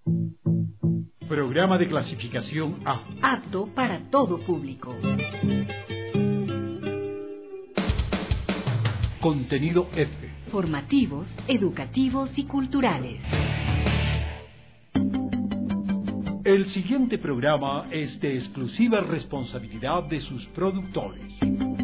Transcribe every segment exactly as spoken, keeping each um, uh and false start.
Programa de clasificación A. Apto para todo público. Contenido F. Formativos, educativos y culturales. El siguiente programa es de exclusiva responsabilidad de sus productores.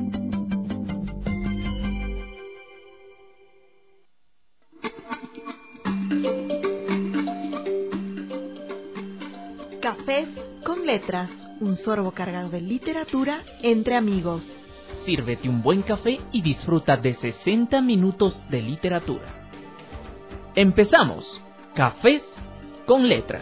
Cafés con letras, un sorbo cargado de literatura entre amigos. Sírvete un buen café y disfruta de sesenta minutos de literatura. Empezamos. Cafés con letras.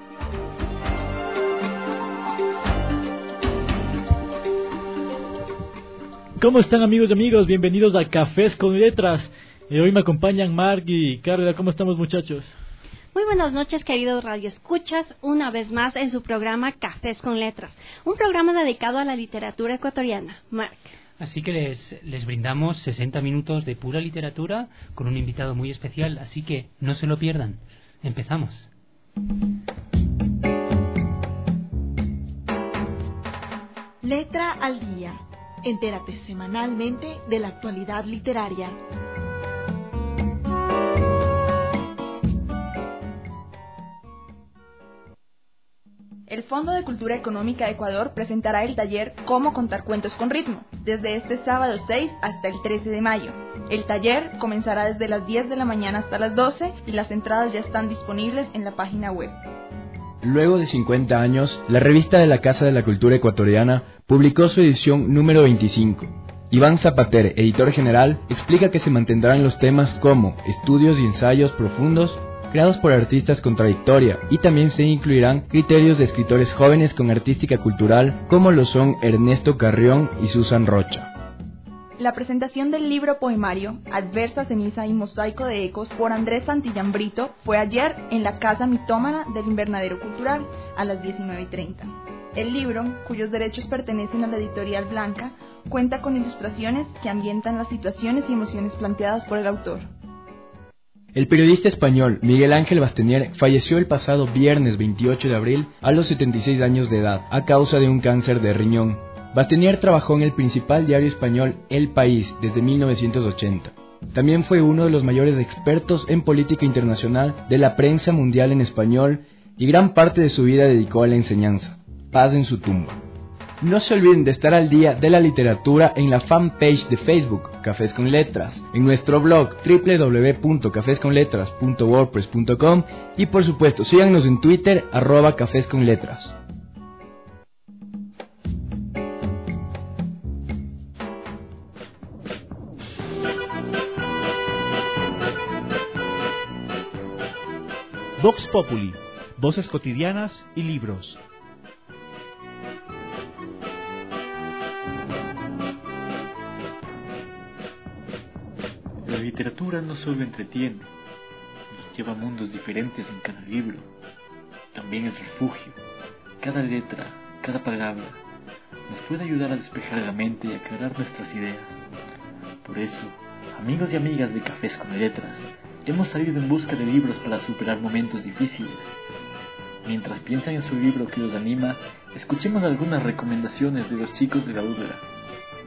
¿Cómo están, amigos y amigos? Bienvenidos a Cafés con Letras. Eh, hoy me acompañan Mark y Carla. ¿Cómo estamos, muchachos? Muy buenas noches, queridos radioescuchas, una vez más en su programa Cafés con Letras, un programa dedicado a la literatura ecuatoriana. Mark. Así que les, les brindamos sesenta minutos de pura literatura con un invitado muy especial, así que no se lo pierdan. Empezamos. Letra al día. Entérate semanalmente de la actualidad literaria. El Fondo de Cultura Económica de Ecuador presentará el taller Cómo contar cuentos con ritmo, desde este sábado seis hasta el trece de mayo. El taller comenzará desde las diez de la mañana hasta las doce y las entradas ya están disponibles en la página web. Luego de cincuenta años, la revista de la Casa de la Cultura Ecuatoriana publicó su edición número veinticinco. Iván Zapater, editor general, explica que se mantendrán los temas como estudios y ensayos profundos creados por artistas con trayectoria, y también se incluirán criterios de escritores jóvenes con artística cultural como lo son Ernesto Carrión y Susan Rocha. La presentación del libro poemario Adversa Ceniza y Mosaico de Ecos por Andrés Santillán Brito fue ayer en la Casa Mitómana del Invernadero Cultural a las diecinueve y treinta. El libro, cuyos derechos pertenecen a la editorial Blanca, cuenta con ilustraciones que ambientan las situaciones y emociones planteadas por el autor. El periodista español Miguel Ángel Bastenier falleció el pasado viernes veintiocho de abril a los setenta y seis años de edad a causa de un cáncer de riñón. Bastenier trabajó en el principal diario español El País desde mil novecientos ochenta. También fue uno de los mayores expertos en política internacional de la prensa mundial en español y gran parte de su vida dedicó a la enseñanza. Paz en su tumba. No se olviden de estar al día de la literatura en la fanpage de Facebook, Cafés con Letras, en nuestro blog doble u doble u doble u punto cafés con letras punto wordpress punto com y por supuesto síganos en Twitter, arroba Cafés con Letras. Vox Populi, voces cotidianas y libros. La literatura no solo entretiene, nos lleva a mundos diferentes en cada libro, también es refugio. Cada letra, cada palabra, nos puede ayudar a despejar la mente y aclarar nuestras ideas. Por eso, amigos y amigas de Cafés con Letras, hemos salido en busca de libros para superar momentos difíciles. Mientras piensan en su libro que los anima, escuchemos algunas recomendaciones de los chicos de la U D L A.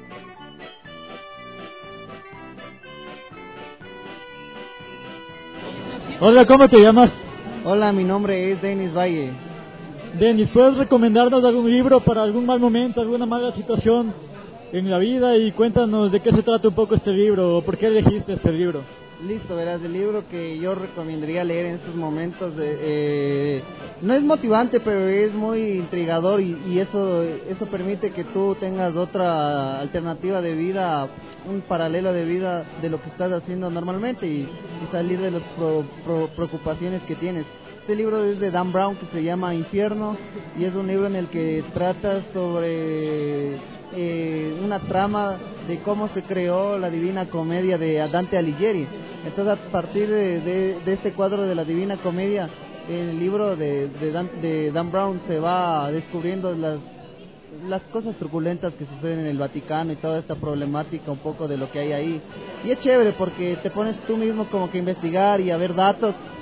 Hola, ¿cómo te llamas? Hola, mi nombre es Denis Valle. Denis, ¿puedes recomendarnos algún libro para algún mal momento, alguna mala situación en la vida? Y cuéntanos de qué se trata un poco este libro, o por qué elegiste este libro. Listo, verás, el libro que yo recomendaría leer en estos momentos eh, eh, no es motivante, pero es muy intrigador y, y eso eso permite que tú tengas otra alternativa de vida, un paralelo de vida de lo que estás haciendo normalmente y, y salir de las pro, pro, preocupaciones que tienes. Este libro es de Dan Brown, que se llama Infierno, y es un libro en el que trata sobre eh, una trama de cómo se creó la Divina Comedia de Dante Alighieri. Entonces, a partir de, de, de este cuadro de la Divina Comedia, el libro de, de, Dan, de Dan Brown se va descubriendo las las cosas truculentas que suceden en el Vaticano y toda esta problemática un poco de lo que hay ahí. Y es chévere porque te pones tú mismo como que a investigar y a ver datos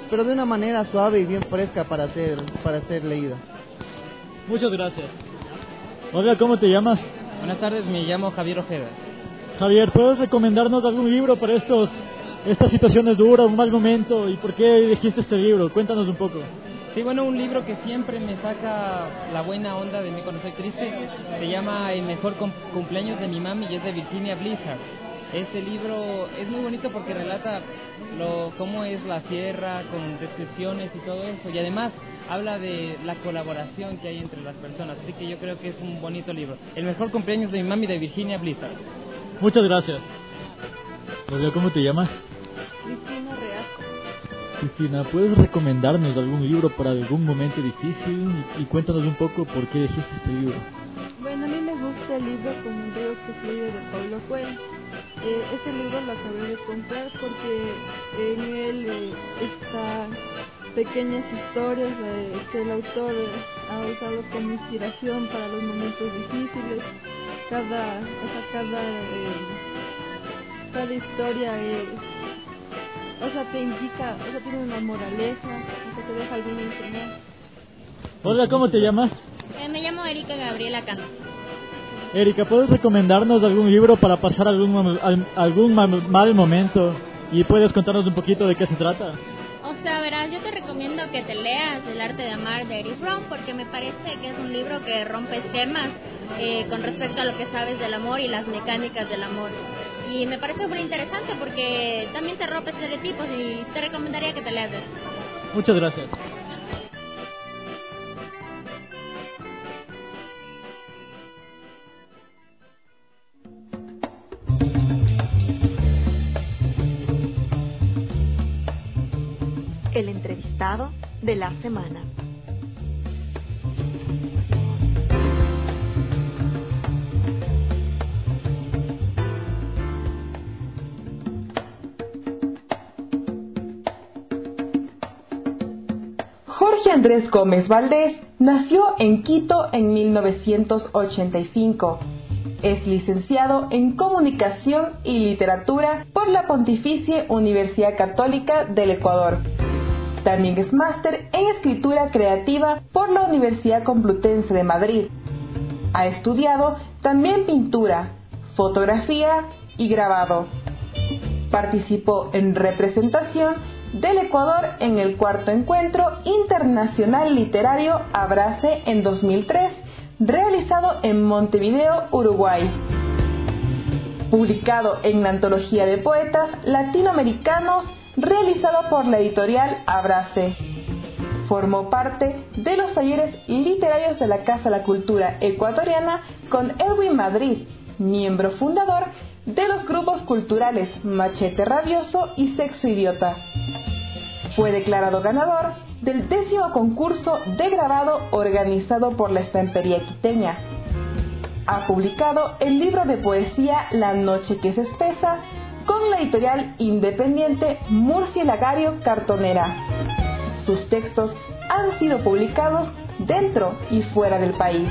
pero de una manera suave y bien fresca para ser, para ser leída. Muchas gracias. Hola, ¿cómo te llamas? Buenas tardes, me llamo Javier Ojeda. Javier, ¿puedes recomendarnos algún libro para estos estas situaciones duras, un mal momento, y por qué elegiste este libro? Cuéntanos un poco. Sí, bueno, un libro que siempre me saca la buena onda de mí cuando estoy triste, se llama El mejor cumpleaños de mi mami y es de Virginia Blizzard. Este libro es muy bonito porque relata lo, cómo es la sierra, con descripciones y todo eso, y además habla de la colaboración que hay entre las personas, así que yo creo que es un bonito libro. El mejor cumpleaños de mi mami de Virginia Blizzard. Muchas gracias. Hola, ¿cómo te llamas? Cristina Reasco. Cristina, ¿puedes recomendarnos algún libro para algún momento difícil? Y, y cuéntanos un poco por qué elegiste este libro. Bueno, a mí me gusta el libro Como un río que fluye de Paulo Coelho. Eh, ese libro lo acabé de comprar porque en él eh, está pequeñas historias eh, que el autor eh, ha usado como inspiración para los momentos difíciles. Cada, o sea, cada, eh, cada historia eh, o sea, te indica, o sea, tiene una moraleja, o sea, te deja alguna enseñanza. Hola, ¿cómo te llamas? Eh, me llamo Erika Gabriela Cano. Erika, ¿puedes recomendarnos algún libro para pasar algún, algún mal momento? Y puedes contarnos un poquito de qué se trata. O sea, verás, yo te recomiendo que te leas El arte de amar de Eric Fromm, porque me parece que es un libro que rompe esquemas eh, con respecto a lo que sabes del amor y las mecánicas del amor. Y me parece muy interesante porque también te rompe estereotipos y te recomendaría que te leas eso. Muchas gracias. El entrevistado de la semana. Jorge Andrés Gómez Valdés nació en Quito en mil novecientos ochenta y cinco. Es licenciado en Comunicación y Literatura por la Pontificia Universidad Católica del Ecuador. También es máster en Escritura Creativa por la Universidad Complutense de Madrid. Ha estudiado también pintura, fotografía y grabado. Participó en representación del Ecuador en el cuarto Encuentro Internacional Literario Abrace en dos mil tres, realizado en Montevideo, Uruguay. Publicado en la Antología de Poetas Latinoamericanos, realizado por la editorial Abrace. Formó parte de los talleres literarios de la Casa de la Cultura Ecuatoriana con Edwin Madrid, miembro fundador de los grupos culturales Machete Rabioso y Sexo Idiota. Fue declarado ganador del décimo concurso de grabado organizado por la Estampería Quiteña. Ha publicado el libro de poesía La noche que se espesa con la editorial independiente Murcielagario Cartonera. Sus textos han sido publicados dentro y fuera del país.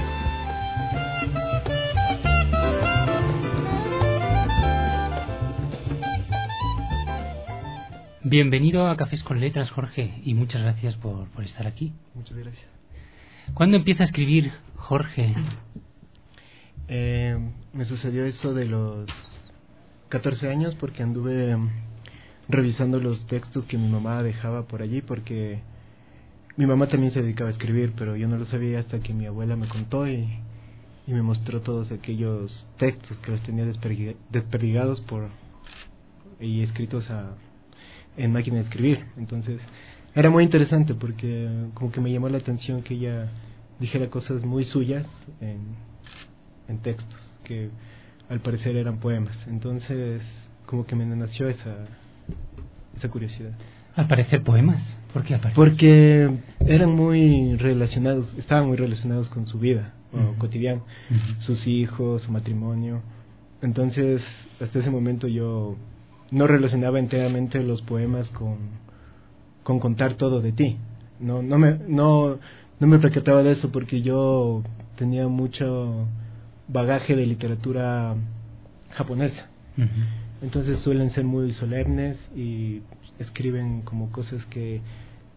Bienvenido a Cafés con Letras, Jorge, y muchas gracias por, por estar aquí. Muchas gracias. ¿Cuándo empieza a escribir, Jorge? Eh, me sucedió eso de los catorce años porque anduve revisando los textos que mi mamá dejaba por allí, porque mi mamá también se dedicaba a escribir, pero yo no lo sabía hasta que mi abuela me contó y, y me mostró todos aquellos textos que los tenía desperdigados por y escritos a, en máquina de escribir. Entonces era muy interesante porque como que me llamó la atención que ella dijera cosas muy suyas en, en textos que al parecer eran poemas. Entonces como que me nació esa esa curiosidad. Al parecer poemas. ¿Por qué al parecer? Porque eran muy relacionados, estaban muy relacionados con su vida uh-huh. cotidiana, uh-huh. sus hijos, su matrimonio. Entonces hasta ese momento yo no relacionaba enteramente los poemas con con contar todo de ti. No no me no no me percataba de eso porque yo tenía mucho bagaje de literatura japonesa. Uh-huh. Entonces suelen ser muy solemnes y escriben como cosas que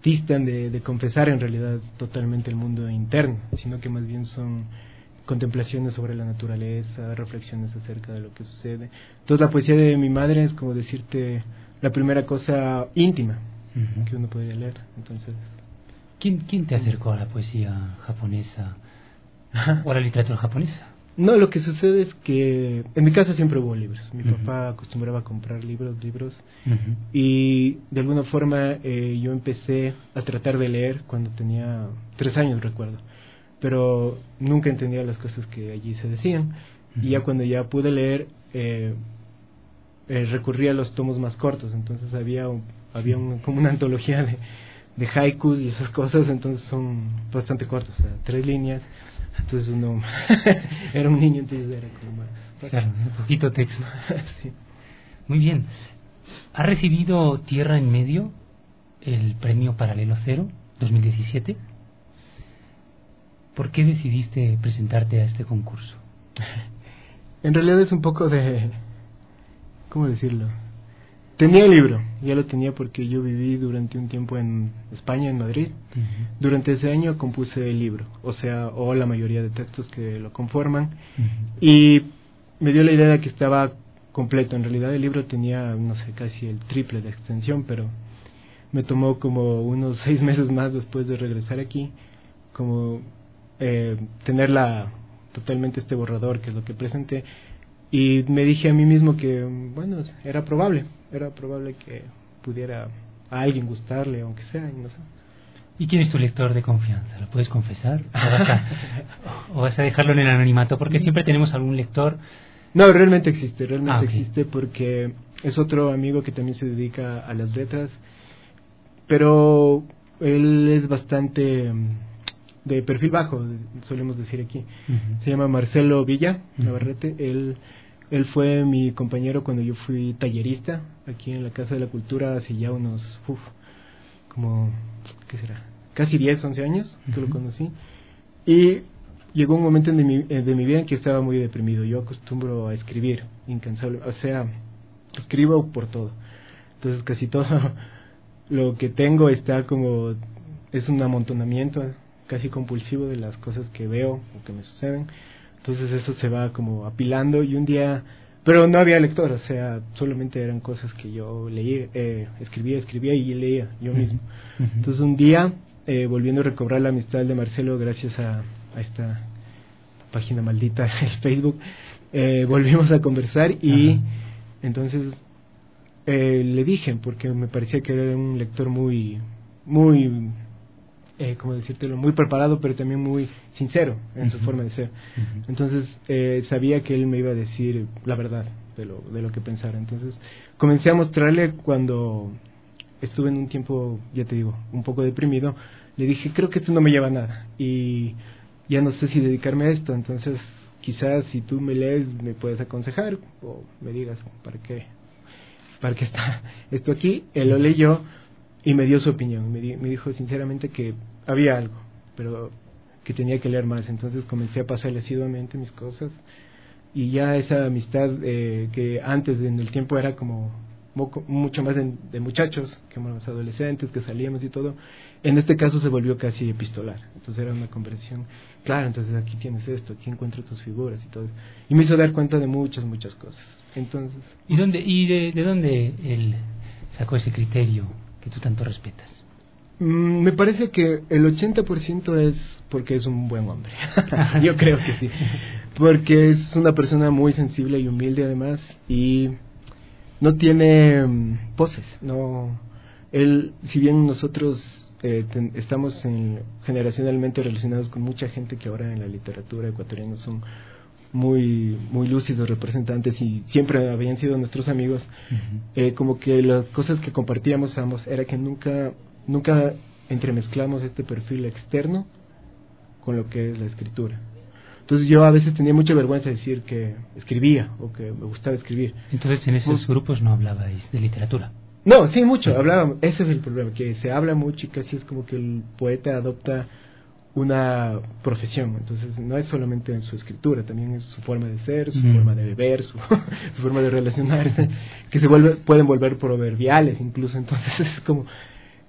distan de, de confesar en realidad totalmente el mundo interno, sino que más bien son contemplaciones sobre la naturaleza, reflexiones acerca de lo que sucede. Entonces la poesía de mi madre es como decirte la primera cosa íntima uh-huh. que uno podría leer. Entonces, ¿Quién, ¿Quién te acercó a la poesía japonesa o a la literatura japonesa? No, lo que sucede es que en mi casa siempre hubo libros. Mi uh-huh. papá acostumbraba a comprar libros, libros, uh-huh. y de alguna forma eh, yo empecé a tratar de leer cuando tenía tres años, recuerdo. Pero nunca entendía las cosas que allí se decían. Uh-huh. Y ya cuando ya pude leer, eh, eh, recurrí a los tomos más cortos. Entonces había, un, había un, como una antología de, de haikus y esas cosas, entonces son bastante cortos, o sea, tres líneas. Entonces uno era un niño, entonces era como más... Claro, un poquito texto. Sí. Muy bien. ¿Ha recibido Tierra en Medio el premio Paralelo Cero dos mil diecisiete? ¿Por qué decidiste presentarte a este concurso? En realidad es un poco de... ¿Cómo decirlo? Tenía el libro, ya lo tenía porque yo viví durante un tiempo en España, en Madrid. Uh-huh. Durante ese año compuse el libro, o sea, o la mayoría de textos que lo conforman. Uh-huh. Y me dio la idea de que estaba completo. En realidad el libro tenía, no sé, casi el triple de extensión, pero me tomó como unos seis meses más después de regresar aquí, como eh, tenerla totalmente este borrador, que es lo que presenté. Y me dije a mí mismo que, bueno, era probable, era probable que pudiera a alguien gustarle, aunque sea, no sé. ¿Y quién es tu lector de confianza? ¿Lo puedes confesar? ¿O vas a, o vas a dejarlo en el anonimato? Porque siempre tenemos algún lector. No, realmente existe, realmente ah, okay. existe porque es otro amigo que también se dedica a las letras, pero él es bastante de perfil bajo, solemos decir aquí. Uh-huh. Se llama Marcelo Villa Navarrete. Uh-huh. Él, él fue mi compañero cuando yo fui tallerista aquí en la Casa de la Cultura hace ya unos, uf, como, ¿qué será? Casi diez, once años que uh-huh. lo conocí. Y llegó un momento de mi, de mi vida en que estaba muy deprimido. Yo acostumbro a escribir, incansable, o sea, escribo por todo. Entonces casi todo lo que tengo está como, es un amontonamiento casi compulsivo de las cosas que veo o que me suceden. Entonces eso se va como apilando y un día, pero no había lector, o sea, solamente eran cosas que yo leía, eh, escribía, escribía y leía yo mismo. Uh-huh. Entonces un día, eh, volviendo a recobrar la amistad de Marcelo gracias a, a esta página maldita, el Facebook, eh, volvimos a conversar y uh-huh. entonces eh, le dije, porque me parecía que era un lector muy, muy... Eh, como decírtelo, muy preparado, pero también muy sincero en uh-huh. su forma de ser. Uh-huh. Entonces, eh, sabía que él me iba a decir la verdad de lo, de lo que pensara. Entonces, comencé a mostrarle cuando estuve en un tiempo, ya te digo, un poco deprimido. Le dije, creo que esto no me lleva a nada y ya no sé si dedicarme a esto. Entonces, quizás si tú me lees, me puedes aconsejar o me digas, ¿para qué? ¿Para qué está esto aquí? Él lo leyó y me dio su opinión, me, di, me dijo sinceramente que había algo, pero que tenía que leer más. Entonces comencé a pasarle asiduamente mis cosas y ya esa amistad eh, que antes en el tiempo era como moco, mucho más de, de muchachos, que éramos adolescentes, que salíamos y todo, en este caso se volvió casi epistolar. Entonces era una conversación, claro, entonces aquí tienes esto, aquí encuentro tus figuras y todo. Y me hizo dar cuenta de muchas, muchas cosas. Entonces, ¿Y dónde y de, de dónde él sacó ese criterio que tú tanto respetas? Mm, me parece que el ochenta por ciento es porque es un buen hombre. Yo creo que sí. Porque es una persona muy sensible y humilde además y no tiene um, poses. No, él, si bien nosotros eh, ten, estamos en, generacionalmente relacionados con mucha gente que ahora en la literatura ecuatoriana son muy muy lúcidos representantes y siempre habían sido nuestros amigos, uh-huh. eh, como que las cosas que compartíamos ambos era que nunca nunca entremezclamos este perfil externo con lo que es la escritura. Entonces yo a veces tenía mucha vergüenza de decir que escribía o que me gustaba escribir. Entonces en esos pues, grupos no hablabais de literatura. No, sí, mucho, sí. hablábamos, ese es el problema, que se habla mucho y casi es como que el poeta adopta una profesión, entonces no es solamente en su escritura, también es su forma de ser, su mm. forma de beber, su, su forma de relacionarse, que se vuelve, pueden volver proverbiales incluso. Entonces es como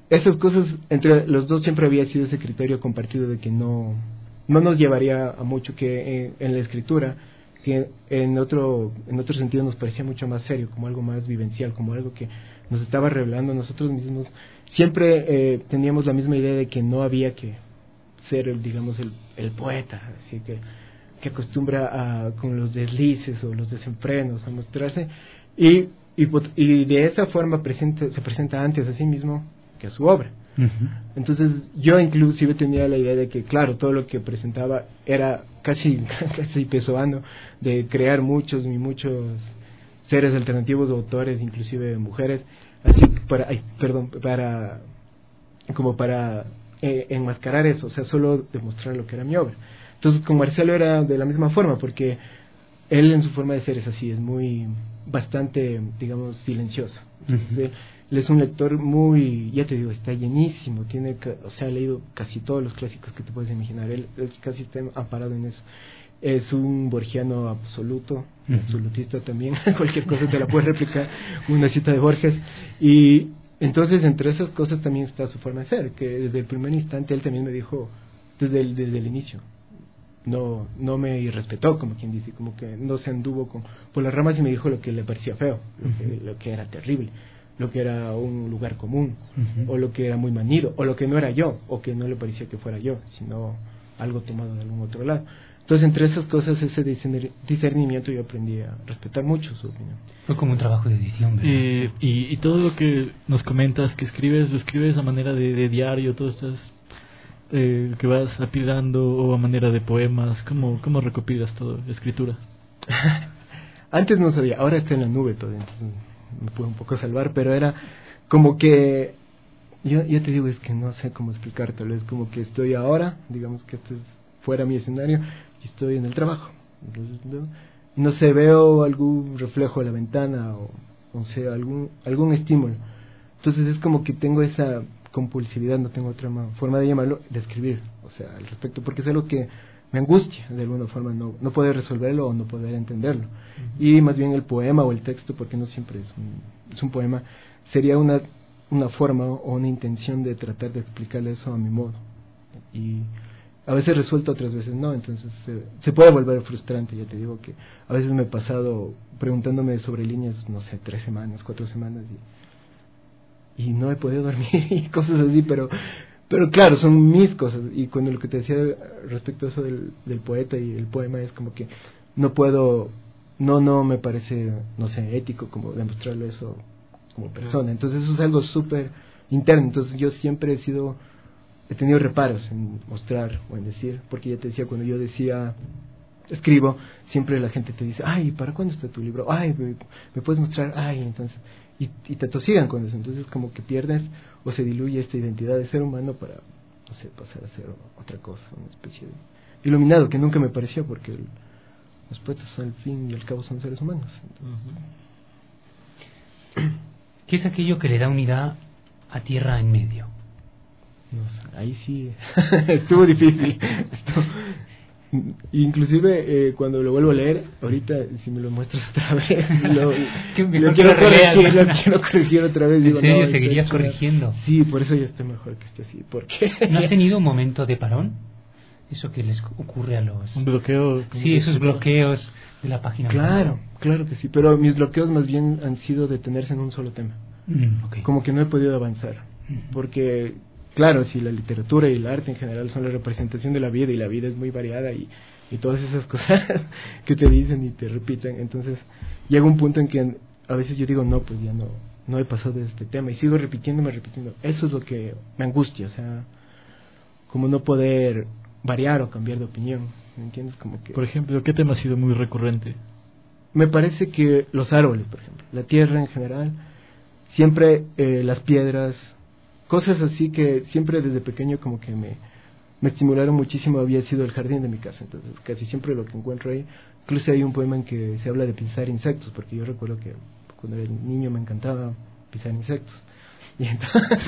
esas cosas, entre los dos siempre había sido ese criterio compartido de que no, no nos llevaría a mucho, que en, en la escritura, que en otro, en otro sentido nos parecía mucho más serio, como algo más vivencial, como algo que nos estaba revelando a nosotros mismos. Siempre eh, teníamos la misma idea de que no había que ser, el, digamos, el, el poeta, así que, que acostumbra a, con los deslices o los desenfrenos a mostrarse, y, y, y de esa forma presenta, se presenta antes a sí mismo que a su obra. Uh-huh. Entonces yo inclusive tenía la idea de que, claro, todo lo que presentaba era casi, casi pesoando, de crear muchos y muchos seres alternativos, autores, inclusive mujeres, así para, ay, perdón, para, como para eh, enmascarar eso, o sea, solo demostrar lo que era mi obra. Entonces con Marcelo era de la misma forma, porque él en su forma de ser es así, es muy, bastante, digamos, silencioso. Entonces, uh-huh. él, él es un lector muy, ya te digo, está llenísimo, tiene, o sea, ha leído casi todos los clásicos que te puedes imaginar, él, él casi está amparado en eso. Es un borgiano absoluto, uh-huh. absolutista también, cualquier cosa te la puedes replicar, una cita de Borges, y entonces entre esas cosas también está su forma de ser, que desde el primer instante él también me dijo, desde el, desde el inicio, no no me irrespetó, como quien dice, como que no se anduvo con, por las ramas y me dijo lo que le parecía feo, lo que, lo que era terrible, lo que era un lugar común, uh-huh. o lo que era muy manido, o lo que no era yo, o que no le parecía que fuera yo, sino algo tomado de algún otro lado. Entonces, entre esas cosas, ese discernimiento, yo aprendí a respetar mucho su opinión. Fue como un trabajo de edición, ¿verdad? Eh, sí. y, y todo lo que nos comentas, que escribes, lo escribes a manera de, de diario, todo estás eh, que vas apilando, o a manera de poemas. ¿Cómo, cómo recopilas todo, escritura? Antes no sabía, ahora está en la nube todo, entonces me pude un poco salvar, pero era como que, yo ya te digo, es que no sé cómo explicártelo, es como que estoy ahora, digamos que esto es fuera mi escenario, y estoy en el trabajo. No, no sé, veo algún reflejo de la ventana o, o sea, algún algún estímulo. Entonces es como que tengo esa compulsividad, no tengo otra forma de llamarlo, de escribir, o sea, al respecto, porque es algo que me angustia de alguna forma, no no poder resolverlo o no poder entenderlo. Uh-huh. Y más bien el poema o el texto, porque no siempre es un, es un poema, sería una una forma o una intención de tratar de explicarle eso a mi modo. Y a veces resuelto, otras veces no, entonces eh, se puede volver frustrante. Ya te digo que a veces me he pasado preguntándome sobre líneas, no sé, tres semanas, cuatro semanas, y, y no he podido dormir y cosas así, pero pero claro, son mis cosas. Y cuando lo que te decía respecto a eso del, del poeta y el poema es como que no puedo, no no me parece, no sé, ético como demostrarlo eso como persona. Entonces eso es algo súper interno. Entonces yo siempre he sido... he tenido reparos en mostrar o en decir, porque ya te decía, cuando yo decía escribo, siempre la gente te dice, ay, ¿para cuándo está tu libro? Ay, me, me puedes mostrar, ay, entonces, y, y te atosigan con eso. Entonces como que pierdes o se diluye esta identidad de ser humano para, no sé, pasar a ser otra cosa, una especie de iluminado, que nunca me pareció, porque el, los poetas al fin y al cabo son seres humanos. Entonces, uh-huh. ¿Qué es aquello que le da unidad a Tierra en Medio? No sé, ahí sí estuvo difícil. Estuvo, inclusive eh, cuando lo vuelvo a leer, ahorita si me lo muestras otra vez, lo, lo quiero corregir, lo quiero corregir otra vez. ¿En digo, serio? No, ¿Seguirías corrigiendo? Sí, por eso ya estoy mejor que esté así. ¿Por qué? ¿No has tenido un momento de parón? Eso que les ocurre a los... Un bloqueo. Sí, esos bloqueos de la página. Claro, web. Claro que sí, pero mis bloqueos más bien han sido detenerse en un solo tema. Mm, okay. Como que no he podido avanzar, mm. porque... claro, si la literatura y el arte en general son la representación de la vida, y la vida es muy variada, y, y todas esas cosas que te dicen y te repiten, entonces llega un punto en que a veces yo digo, no, pues ya no no he pasado de este tema, y sigo repitiéndome, repitiendo. Eso es lo que me angustia, o sea, como no poder variar o cambiar de opinión, ¿me entiendes? Como que... Por ejemplo, ¿qué tema ha sido muy recurrente? Me parece que los árboles, por ejemplo, la tierra en general, siempre eh, las piedras... cosas así que siempre desde pequeño como que me, me estimularon muchísimo. Había sido el jardín de mi casa, entonces casi siempre lo que encuentro ahí. Incluso hay un poema en que se habla de pisar insectos, porque yo recuerdo que cuando era niño me encantaba pisar insectos. Y entonces...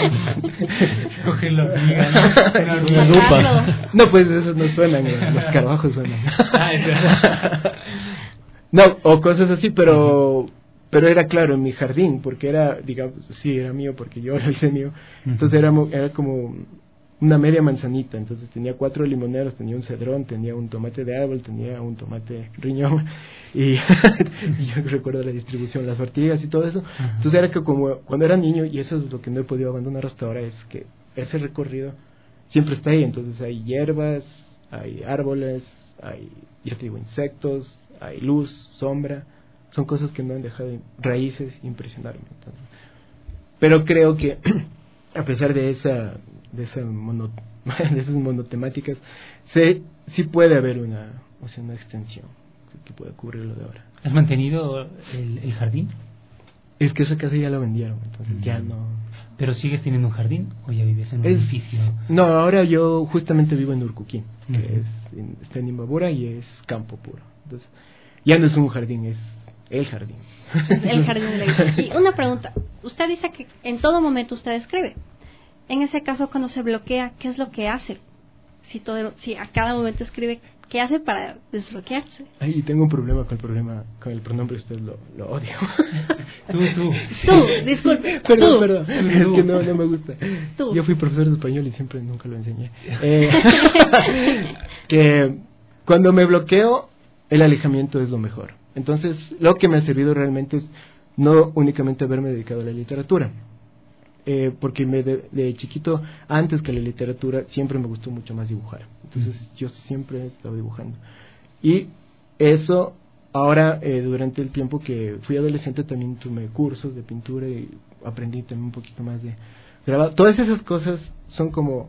coger la hormiga, ¿no? Una lupa. No, pues esos no suenan, los escarabajos suenan. No, o cosas así, pero... pero era claro en mi jardín, porque era, digamos, sí, era mío porque yo lo hice mío, entonces era, era como una media manzanita, entonces tenía cuatro limoneros, tenía un cedrón, tenía un tomate de árbol, tenía un tomate riñón, y, y yo recuerdo la distribución, las ortigas y todo eso. Ajá. Entonces era que como cuando era niño, y eso es lo que no he podido abandonar hasta ahora, es que ese recorrido siempre está ahí, entonces hay hierbas, hay árboles, hay, ya te digo, insectos, hay luz, sombra, son cosas que no han dejado de, raíces, impresionarme. Entonces, pero creo que a pesar de esa de esa mono, de esas monotemáticas, se, sí puede haber una, o sea, una extensión que puede cubrir lo de ahora. ¿Has mantenido el, el jardín? Es que esa casa ya la vendieron, entonces mm. ya no. ¿Pero sigues teniendo un jardín o ya vives en un es, edificio? No, ahora yo justamente vivo en Urcuquín, que uh-huh. es, en, está en Imbabura y es campo puro. Entonces, ya no es un jardín, es el jardín. Es el jardín de la vida. Y una pregunta, usted dice que en todo momento usted escribe. En ese caso, cuando se bloquea, ¿qué es lo que hace? Si todo, si a cada momento escribe, ¿qué hace para desbloquearse? Ay, tengo un problema con el problema, con el pronombre, usted lo, lo odio. Tú, tú. Tú, disculpe. Perdón, tú. perdón, es que no, no me gusta. Tú. Yo fui profesor de español y siempre nunca lo enseñé. Eh, que cuando me bloqueo, el alejamiento es lo mejor. Entonces, lo que me ha servido realmente es no únicamente haberme dedicado a la literatura. Eh, porque me de, de chiquito, antes que la literatura, siempre me gustó mucho más dibujar. Entonces mm. yo siempre he estado dibujando. Y eso, ahora, eh, durante el tiempo que fui adolescente, también tomé cursos de pintura y aprendí también un poquito más de grabado. Todas esas cosas son como,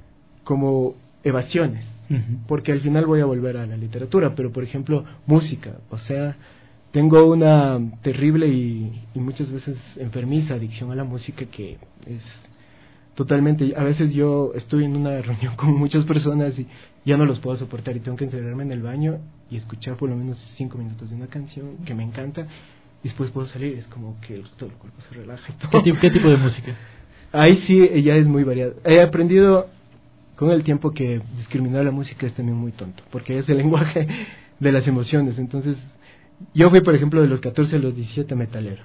como evasiones, uh-huh. porque al final voy a volver a la literatura, pero por ejemplo, música, o sea... Tengo una terrible y, y muchas veces enfermiza adicción a la música que es totalmente... A veces yo estoy en una reunión con muchas personas y ya no los puedo soportar y tengo que encerrarme en el baño y escuchar por lo menos cinco minutos de una canción que me encanta y después puedo salir, es como que todo el cuerpo se relaja y todo. ¿Qué tipo, qué tipo de música? Ahí sí, ella es muy variada. He aprendido con el tiempo que discriminar la música es también muy tonto, porque es el lenguaje de las emociones, entonces... Yo fui, por ejemplo, de los catorce a los diecisiete metalero.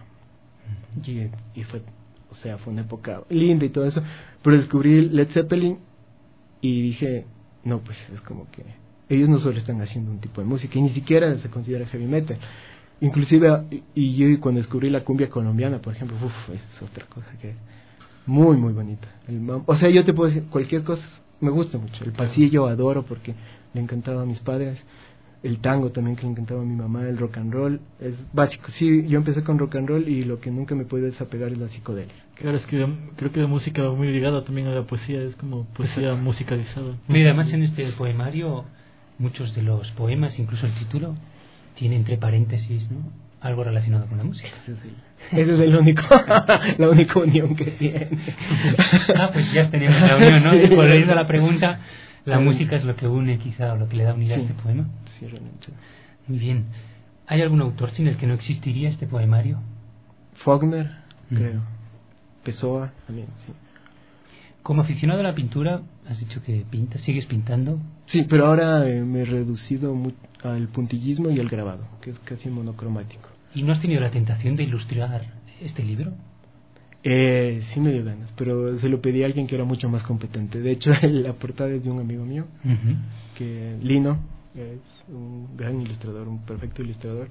Y, y fue, o sea, fue una época linda y todo eso. Pero descubrí Led Zeppelin y dije, no, pues es como que ellos no solo están haciendo un tipo de música, y ni siquiera se considera heavy metal. Inclusive, y, y yo cuando descubrí la cumbia colombiana, por ejemplo, uf, es otra cosa que es muy, muy bonita. El mam- o sea, yo te puedo decir cualquier cosa, me gusta mucho. El pasillo adoro porque le encantaba a mis padres. El tango también que le encantaba a mi mamá, el rock and roll, es básico. Sí, yo empecé con rock and roll y lo que nunca me puedo desapegar es la psicodelia. Claro, es que creo que la música va muy ligada también a la poesía, es como poesía Exacto. musicalizada. Mira, además en este poemario, muchos de los poemas, incluso el título, tiene entre paréntesis, ¿no?, algo relacionado con la música. Ese es el, ese es el único, la única unión que tiene. Ah, pues ya tenemos la unión, ¿no? Sí. Volviendo a la pregunta... La música es lo que une, quizá, o lo que le da unidad sí, a este poema. Sí, realmente. Muy bien. ¿Hay algún autor sin el que no existiría este poemario? Faulkner, mm. creo. Pessoa, también, sí. Como aficionado a la pintura, has dicho que pintas, ¿sigues pintando? Sí, pero ahora eh, me he reducido muy al puntillismo y al grabado, que es casi monocromático. ¿Y no has tenido la tentación de ilustrar este libro? Eh, sí me dio ganas, pero se lo pedí a alguien que era mucho más competente. De hecho, la portada es de un amigo mío, uh-huh. que Lino, es un gran ilustrador, un perfecto ilustrador,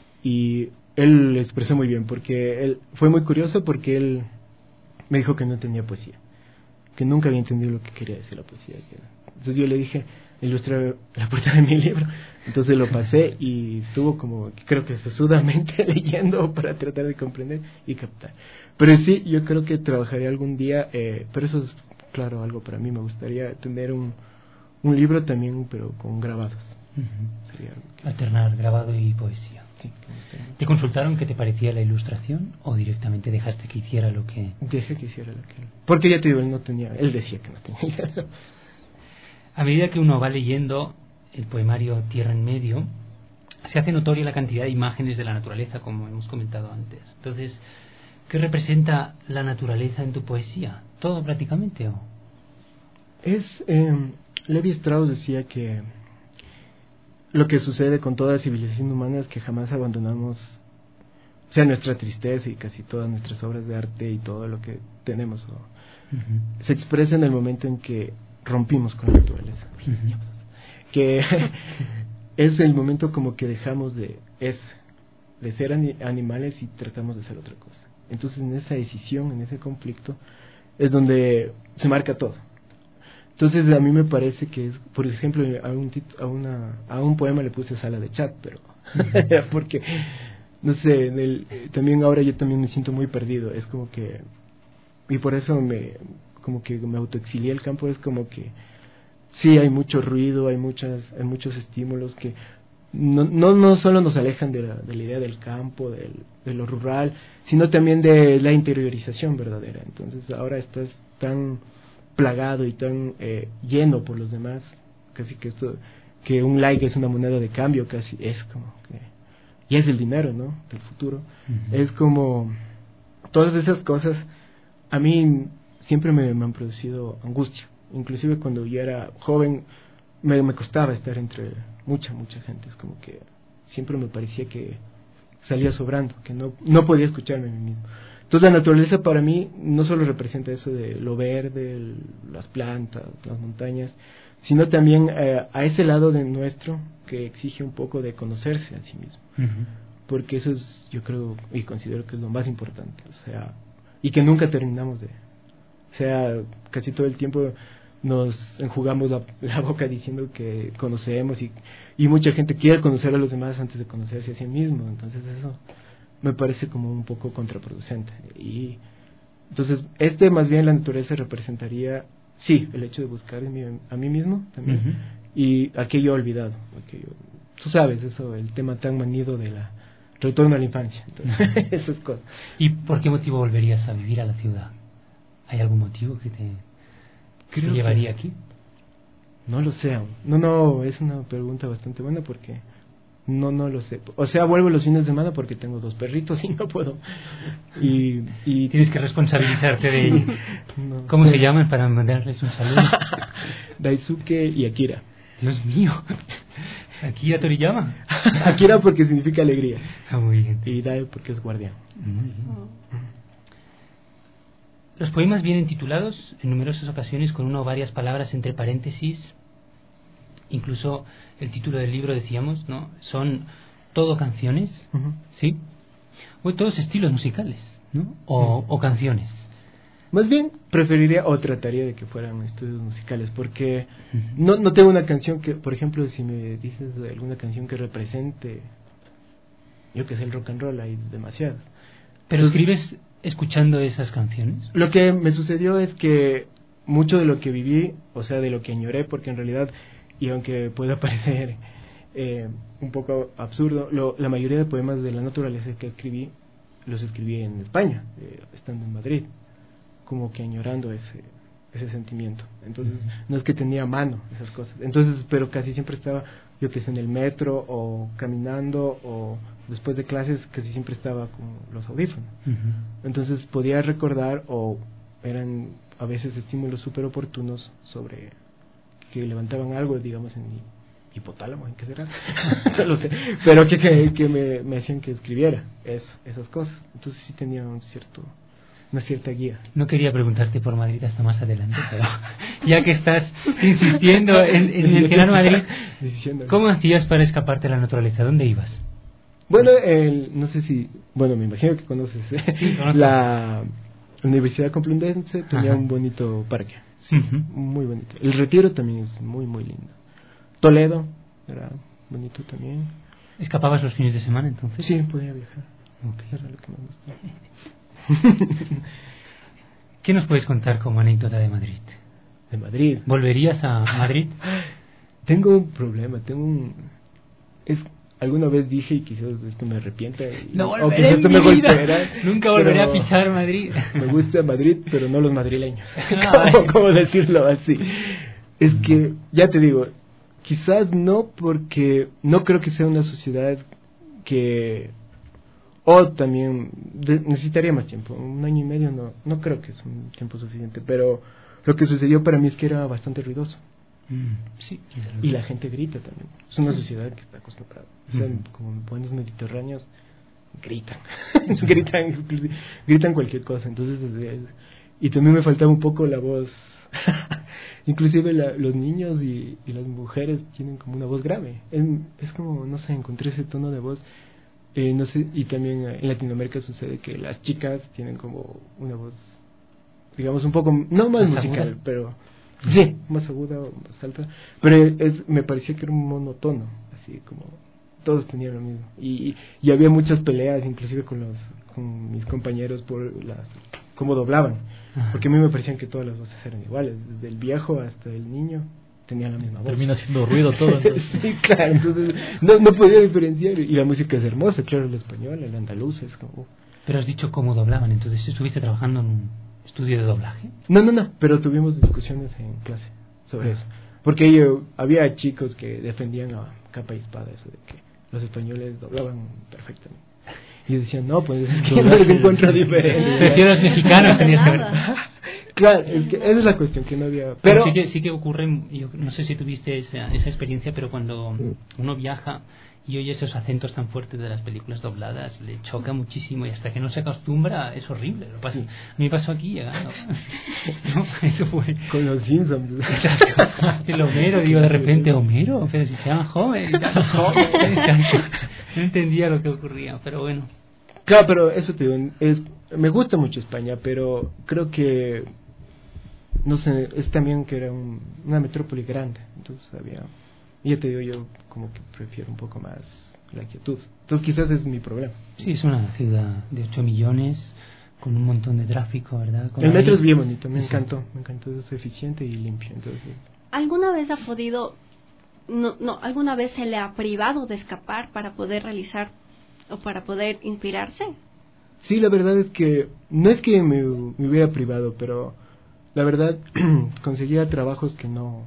y él lo expresó muy bien, porque él fue muy curioso porque él me dijo que no tenía poesía, que nunca había entendido lo que quería decir la poesía. Entonces yo le dije, ilustra la portada de mi libro. Entonces lo pasé y estuvo como, creo que sesudamente leyendo para tratar de comprender y captar. Pero sí, yo creo que trabajaré algún día, eh, pero eso es, claro, algo para mí. Me gustaría tener un, un libro también, pero con grabados. Uh-huh. Sería algo que... Alternar grabado y poesía. Sí, ¿Te consultaron qué te parecía la ilustración o directamente dejaste que hiciera lo que...? Dejé que hiciera lo que... Porque ya te digo, él no tenía, él decía que no tenía. A medida que uno va leyendo el poemario Tierra en Medio, se hace notoria la cantidad de imágenes de la naturaleza, como hemos comentado antes. Entonces, ¿qué representa la naturaleza en tu poesía? ¿Todo prácticamente? ¿O? Es, eh, Levi Strauss decía que lo que sucede con toda civilización humana es que jamás abandonamos o sea, nuestra tristeza y casi todas nuestras obras de arte y todo lo que tenemos, ¿no? Uh-huh. Se expresa en el momento en que rompimos con la naturaleza. Uh-huh. Que es el momento como que dejamos de, es, de ser ani- animales y tratamos de ser otra cosa. Entonces en esa decisión, en ese conflicto, es donde se marca todo. Entonces a mí me parece que, es, por ejemplo, a un, tit- a una, a un poema le puse sala de chat, pero porque, no sé, en el, también ahora yo también me siento muy perdido, es como que, y por eso me, como que me autoexilié el campo, es como que, sí hay mucho ruido, hay muchas, hay muchos estímulos que no, no, no solo nos alejan de la, de la idea del campo, del, de lo rural, sino también de la interiorización verdadera. Entonces ahora estás tan plagado y tan eh, lleno por los demás, casi que esto, que un like es una moneda de cambio, casi es como que, y es el dinero, ¿no? Del futuro. Uh-huh. Es como, todas esas cosas, a mí siempre me, me han producido angustia. Inclusive cuando yo era joven, me, me costaba estar entre mucha, mucha gente. Es como que siempre me parecía que salía sobrando, que no, no podía escucharme a mí mismo. Entonces la naturaleza para mí no solo representa eso de lo verde, el, las plantas, las montañas, sino también eh, a ese lado de nuestro que exige un poco de conocerse a sí mismo. Uh-huh. Porque eso es, yo creo y considero que es lo más importante, o sea, y que nunca terminamos de, o sea, casi todo el tiempo nos enjugamos la, la boca diciendo que conocemos y, y mucha gente quiere conocer a los demás antes de conocerse a sí mismo, entonces eso me parece como un poco contraproducente. Y entonces este más bien la naturaleza representaría, sí, el hecho de buscar en mí, a mí mismo también, uh-huh. y aquello olvidado, aquello, tú sabes, eso, el tema tan manido de la retorno a la infancia, entonces, uh-huh. esas cosas. ¿Y por qué motivo volverías a vivir a la ciudad? ¿Hay algún motivo que te, Creo te llevaría que, aquí? No lo sé aún. No, no, es una pregunta bastante buena porque no, no lo sé. O sea, vuelvo los fines de semana porque tengo dos perritos y no puedo. Y, y tienes que responsabilizarte de ellos. No, ¿Cómo no. se llaman para mandarles un saludo? Daisuke y Akira. Dios mío. Akira Toriyama. Akira porque significa alegría. Ah, muy bien. Y Dai porque es guardián. Muy bien. Oh. Los poemas vienen titulados en numerosas ocasiones con una o varias palabras entre paréntesis. Incluso el título del libro, decíamos, ¿no? Son todo canciones, uh-huh. ¿sí? O todos estilos musicales, ¿no? O, uh-huh. o canciones. Más bien preferiría o trataría de que fueran estudios musicales, porque uh-huh. no, no tengo una canción que, por ejemplo, si me dices de alguna canción que represente, yo que sé, el rock and roll, hay demasiadas. Pero Entonces, escribes escuchando esas canciones. Lo que me sucedió es que mucho de lo que viví, o sea, de lo que añoré, porque en realidad, y aunque pueda parecer eh, un poco absurdo, lo, la mayoría de poemas de la naturaleza que escribí, los escribí en España, eh, estando en Madrid, como que añorando ese ese sentimiento. Entonces, uh-huh. no es que tenía a mano esas cosas. Entonces, pero casi siempre estaba, yo que sé, en el metro o caminando o después de clases, casi siempre estaba con los audífonos. Uh-huh. Entonces, podía recordar o eran a veces estímulos súper oportunos sobre que levantaban algo, digamos, en mi hipotálamo, ¿en qué será? No lo sé, pero que, que, que me, me hacían que escribiera eso, esas cosas. Entonces sí tenía un cierto, una cierta guía. No quería preguntarte por Madrid hasta más adelante, pero ya que estás insistiendo en, en mencionar Madrid, ¿cómo hacías para escaparte de la naturaleza? ¿Dónde ibas? Bueno, el, no sé si, bueno, me imagino que conoces, ¿eh? Sí, la Universidad Complutense tenía Ajá. un bonito parque, sí, uh-huh. muy bonito. El Retiro también es muy, muy lindo. Toledo era bonito también. ¿Escapabas los fines de semana entonces? Sí, podía viajar. Okay. Era lo que me gustaba. ¿Qué nos puedes contar como anécdota de Madrid? ¿De Madrid? ¿Volverías a Madrid? Tengo un problema, tengo un... Es... Alguna vez dije y quizás esto me arrepienta y, no o quizás esto me golpeará. Nunca volveré a pisar Madrid. Me gusta Madrid, pero no los madrileños. ¿Cómo, ¿Cómo decirlo así? Es que, ya te digo, quizás no porque no creo que sea una sociedad que... O también de, necesitaría más tiempo. Un año y medio no, no creo que es un tiempo suficiente. Pero lo que sucedió para mí es que era bastante ruidoso. Mm, sí, y la gente grita también. Es una sociedad que está acostumbrada. O sea, mm. como en pueblos mediterráneos gritan, gritan, gritan cualquier cosa. Entonces, y también me faltaba un poco la voz. Inclusive la, los niños y, y las mujeres tienen como una voz grave. Es, es como, no sé, encontré ese tono de voz. Eh, no sé, y también en Latinoamérica sucede que las chicas tienen como una voz, digamos, un poco, no más, más musical, aguda. Pero sí, más aguda o más alta. Pero es, me parecía que era un monotono, así como todos tenían lo mismo. Y, y había muchas peleas, inclusive con los con mis compañeros por las cómo doblaban. Ajá. Porque a mí me parecían que todas las voces eran iguales, desde el viejo hasta el niño tenían la misma voz. Termina haciendo ruido todo. Sí, claro, entonces no, no podía diferenciar. Y la música es hermosa, claro, el español, el andaluz es como... Pero has dicho cómo doblaban, entonces ¿estuviste trabajando en un estudio de doblaje? No, no, no, pero tuvimos discusiones en clase sobre ah. eso. Porque yo, había chicos que defendían a capa y espada eso de que los españoles doblaban perfectamente. Y yo decía, no, pues es que no les encuentro diferente. Prefiero los mexicanos, tenías que ver. Claro, es que esa es la cuestión, que no había... Pero, pero sí que, sí que ocurre, yo no sé si tuviste esa, esa experiencia, pero cuando uno viaja y oye esos acentos tan fuertes de las películas dobladas, le choca muchísimo y hasta que no se acostumbra es horrible. Lo pasa, sí. A mí me pasó aquí llegando. No, eso fue... Con los Simpsons. El Homero, digo de repente, Homero, pero si se llama joven, joven. No entendía lo que ocurría, pero bueno. Claro, pero eso te digo, es, me gusta mucho España, pero creo que, no sé, es también que era un, una metrópoli grande, entonces había, y ya te digo, yo como que prefiero un poco más la quietud, entonces quizás es mi problema. Sí, es una ciudad de ocho millones, con un montón de tráfico, ¿verdad? Con el metro ahí... es bien bonito, me sí. encantó, me encantó, es eficiente y limpio, entonces... ¿Alguna vez ha podido, no, no, alguna vez se le ha privado de escapar para poder realizar o para poder inspirarse? Sí, la verdad es que no es que me, me hubiera privado, pero la verdad conseguía trabajos que no...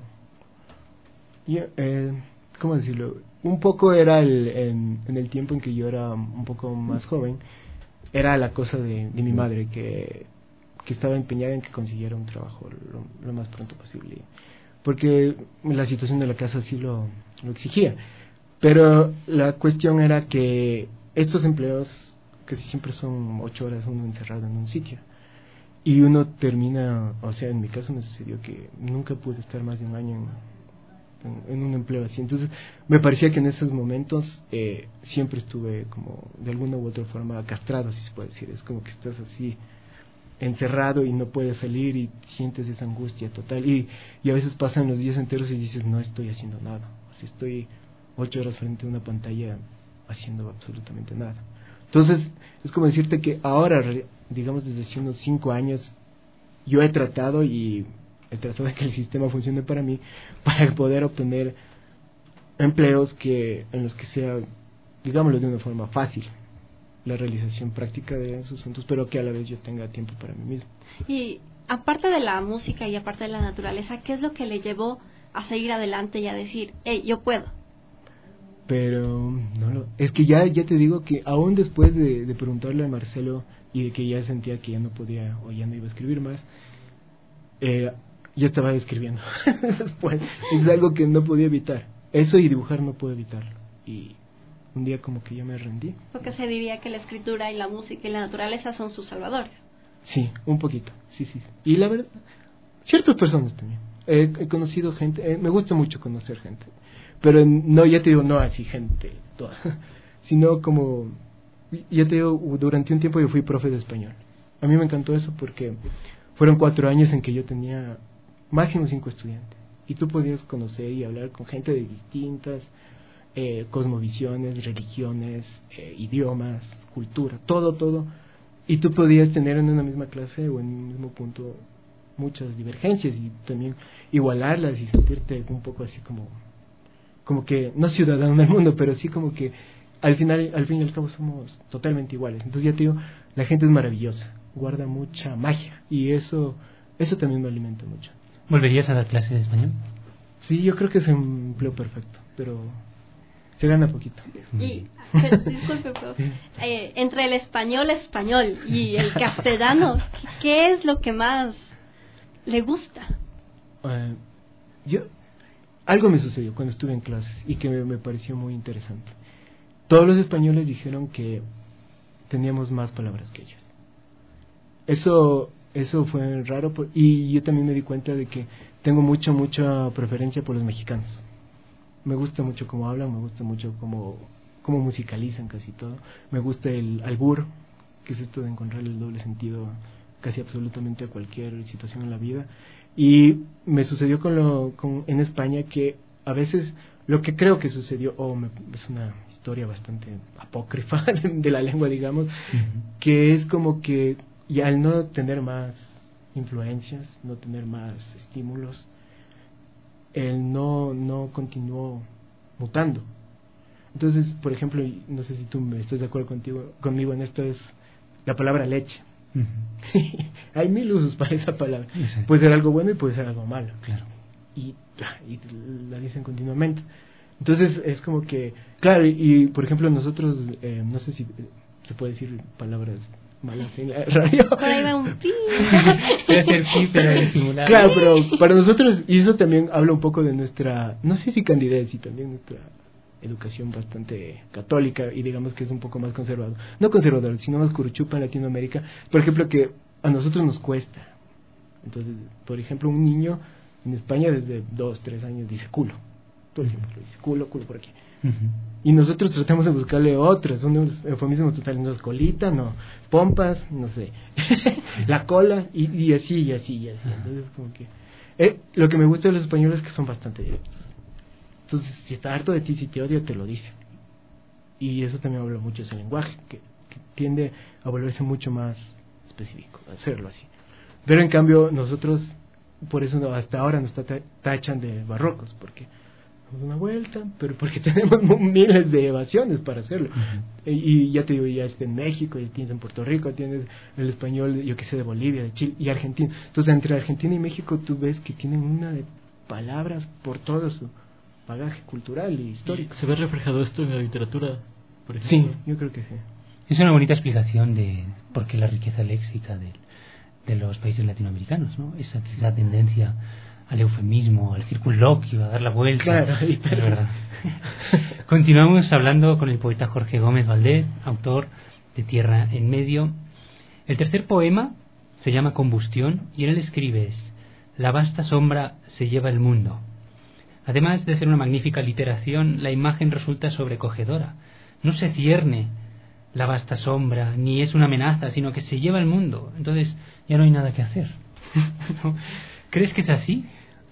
Yo, eh, ¿cómo decirlo? Un poco era el, en, en el tiempo en que yo era un poco más joven, era la cosa de, de mi madre, que, que estaba empeñada en que consiguiera un trabajo lo, lo más pronto posible, porque la situación de la casa sí lo, lo exigía. Pero la cuestión era que estos empleos casi siempre son ocho horas uno encerrado en un sitio y uno termina, o sea, en mi caso me sucedió que nunca pude estar más de un año en, en, en un empleo así. Entonces me parecía que en esos momentos eh, siempre estuve como de alguna u otra forma castrado, si se puede decir. Es como que estás así encerrado y no puedes salir y sientes esa angustia total y, y a veces pasan los días enteros y dices, no estoy haciendo nada, o sea, estoy ocho horas frente a una pantalla haciendo absolutamente nada. Entonces es como decirte que ahora, digamos desde hace unos cinco años, yo he tratado y he tratado de que el sistema funcione para mí, para poder obtener empleos que en los que sea, digámoslo de una forma fácil, la realización práctica de esos asuntos, pero que a la vez yo tenga tiempo para mí mismo. Y aparte de la música y aparte de la naturaleza, ¿qué es lo que le llevó a seguir adelante y a decir, hey, yo puedo? Pero no lo, es que ya ya te digo que aún después de, de preguntarle a Marcelo y de que ya sentía que ya no podía o ya no iba a escribir más, eh, yo estaba escribiendo después. Es algo que no podía evitar, eso y dibujar no puedo evitarlo, y un día como que yo me rendí. Porque se diría que la escritura y la música y la naturaleza son sus salvadores. Sí, un poquito, sí, sí. Y la verdad, ciertas personas también. Eh, he conocido gente, eh, me gusta mucho conocer gente. Pero no, ya te digo, no así gente toda, sino como, ya te digo, durante un tiempo yo fui profe de español. A mí me encantó eso porque fueron cuatro años en que yo tenía máximo cinco estudiantes. Y tú podías conocer y hablar con gente de distintas eh, cosmovisiones, religiones, eh, idiomas, cultura, todo, todo. Y tú podías tener en una misma clase o en un mismo punto muchas divergencias y también igualarlas y sentirte un poco así como... como que, no ciudadano del mundo, pero sí como que al final, al fin y al cabo somos totalmente iguales. Entonces ya te digo, la gente es maravillosa, guarda mucha magia y eso eso también me alimenta mucho. ¿Volverías a dar clases de español? Sí, yo creo que es un empleo perfecto, pero se gana poquito. Y, pero, disculpe, profe, eh, entre el español español y el castellano, ¿qué es lo que más le gusta? Uh, yo... Algo me sucedió cuando estuve en clases y que me, me pareció muy interesante. Todos los españoles dijeron que teníamos más palabras que ellos. Eso eso fue raro, por, y yo también me di cuenta de que tengo mucha, mucha preferencia por los mexicanos. Me gusta mucho cómo hablan, me gusta mucho cómo, cómo musicalizan casi todo. Me gusta el albur, que es esto de encontrar el doble sentido casi absolutamente a cualquier situación en la vida. Y me sucedió con lo, con, en España que a veces lo que creo que sucedió, o oh, me, es una historia bastante apócrifa de, de la lengua, digamos, uh-huh. que es como que y al no tener más influencias, no tener más estímulos, él no, no continuó mutando. Entonces, por ejemplo, no sé si tú me estás de acuerdo contigo, conmigo en esto, es la palabra leche. Uh-huh. Hay mil usos para esa palabra. Sí. Puede ser algo bueno y puede ser algo malo. Claro. Y, y la dicen continuamente. Entonces, es como que, claro, y, y por ejemplo, nosotros, eh, no sé si se puede decir palabras malas en la radio. Por ahí va un pi. Puede ser pi, pero disimulado. Claro, pero para nosotros, y eso también habla un poco de nuestra, no sé si candidez, y también nuestra educación bastante católica, y digamos que es un poco más conservador, no conservador, sino más curuchupa en Latinoamérica, por ejemplo, que a nosotros nos cuesta. Entonces, por ejemplo, un niño en España desde dos, tres años dice culo, todo el tiempo lo dice, culo, culo por aquí. Uh-huh. Y nosotros tratamos de buscarle otras, son unos eufemismos totales, no, colita, no, pompas, no sé, la cola, y, y así, y así, y así. Entonces, como que, eh, lo que me gusta de los españoles es que son bastante directos. Entonces, si está harto de ti, si te odia, te lo dice. Y eso también habla mucho de ese lenguaje, que, que tiende a volverse mucho más específico, a hacerlo así. Pero en cambio, nosotros, por eso hasta ahora nos tachan de barrocos, porque damos una vuelta, pero porque tenemos miles de evasiones para hacerlo. Uh-huh. Y, y ya te digo, ya está en México, ya tienes en Puerto Rico, tienes el español, yo que sé, de Bolivia, de Chile y Argentina. Entonces, entre Argentina y México, tú ves que tienen una de palabras por todo su bagaje cultural y histórico. ¿Se ve reflejado esto en la literatura, por ejemplo? Sí, yo creo que sí. Es una bonita explicación de por qué la riqueza léxica de, de los países latinoamericanos, ¿no? Esa, esa tendencia al eufemismo, al circunloquio, a dar la vuelta. Claro, es verdad. Continuamos hablando con el poeta Jorge Gómez Valdés, autor de Tierra en Medio. El tercer poema se llama Combustión y en él escribes: la vasta sombra se lleva el mundo. Además de ser una magnífica literación, la imagen resulta sobrecogedora. No se cierne la vasta sombra, ni es una amenaza, sino que se lleva el mundo. Entonces ya no hay nada que hacer. ¿No? ¿Crees que es así?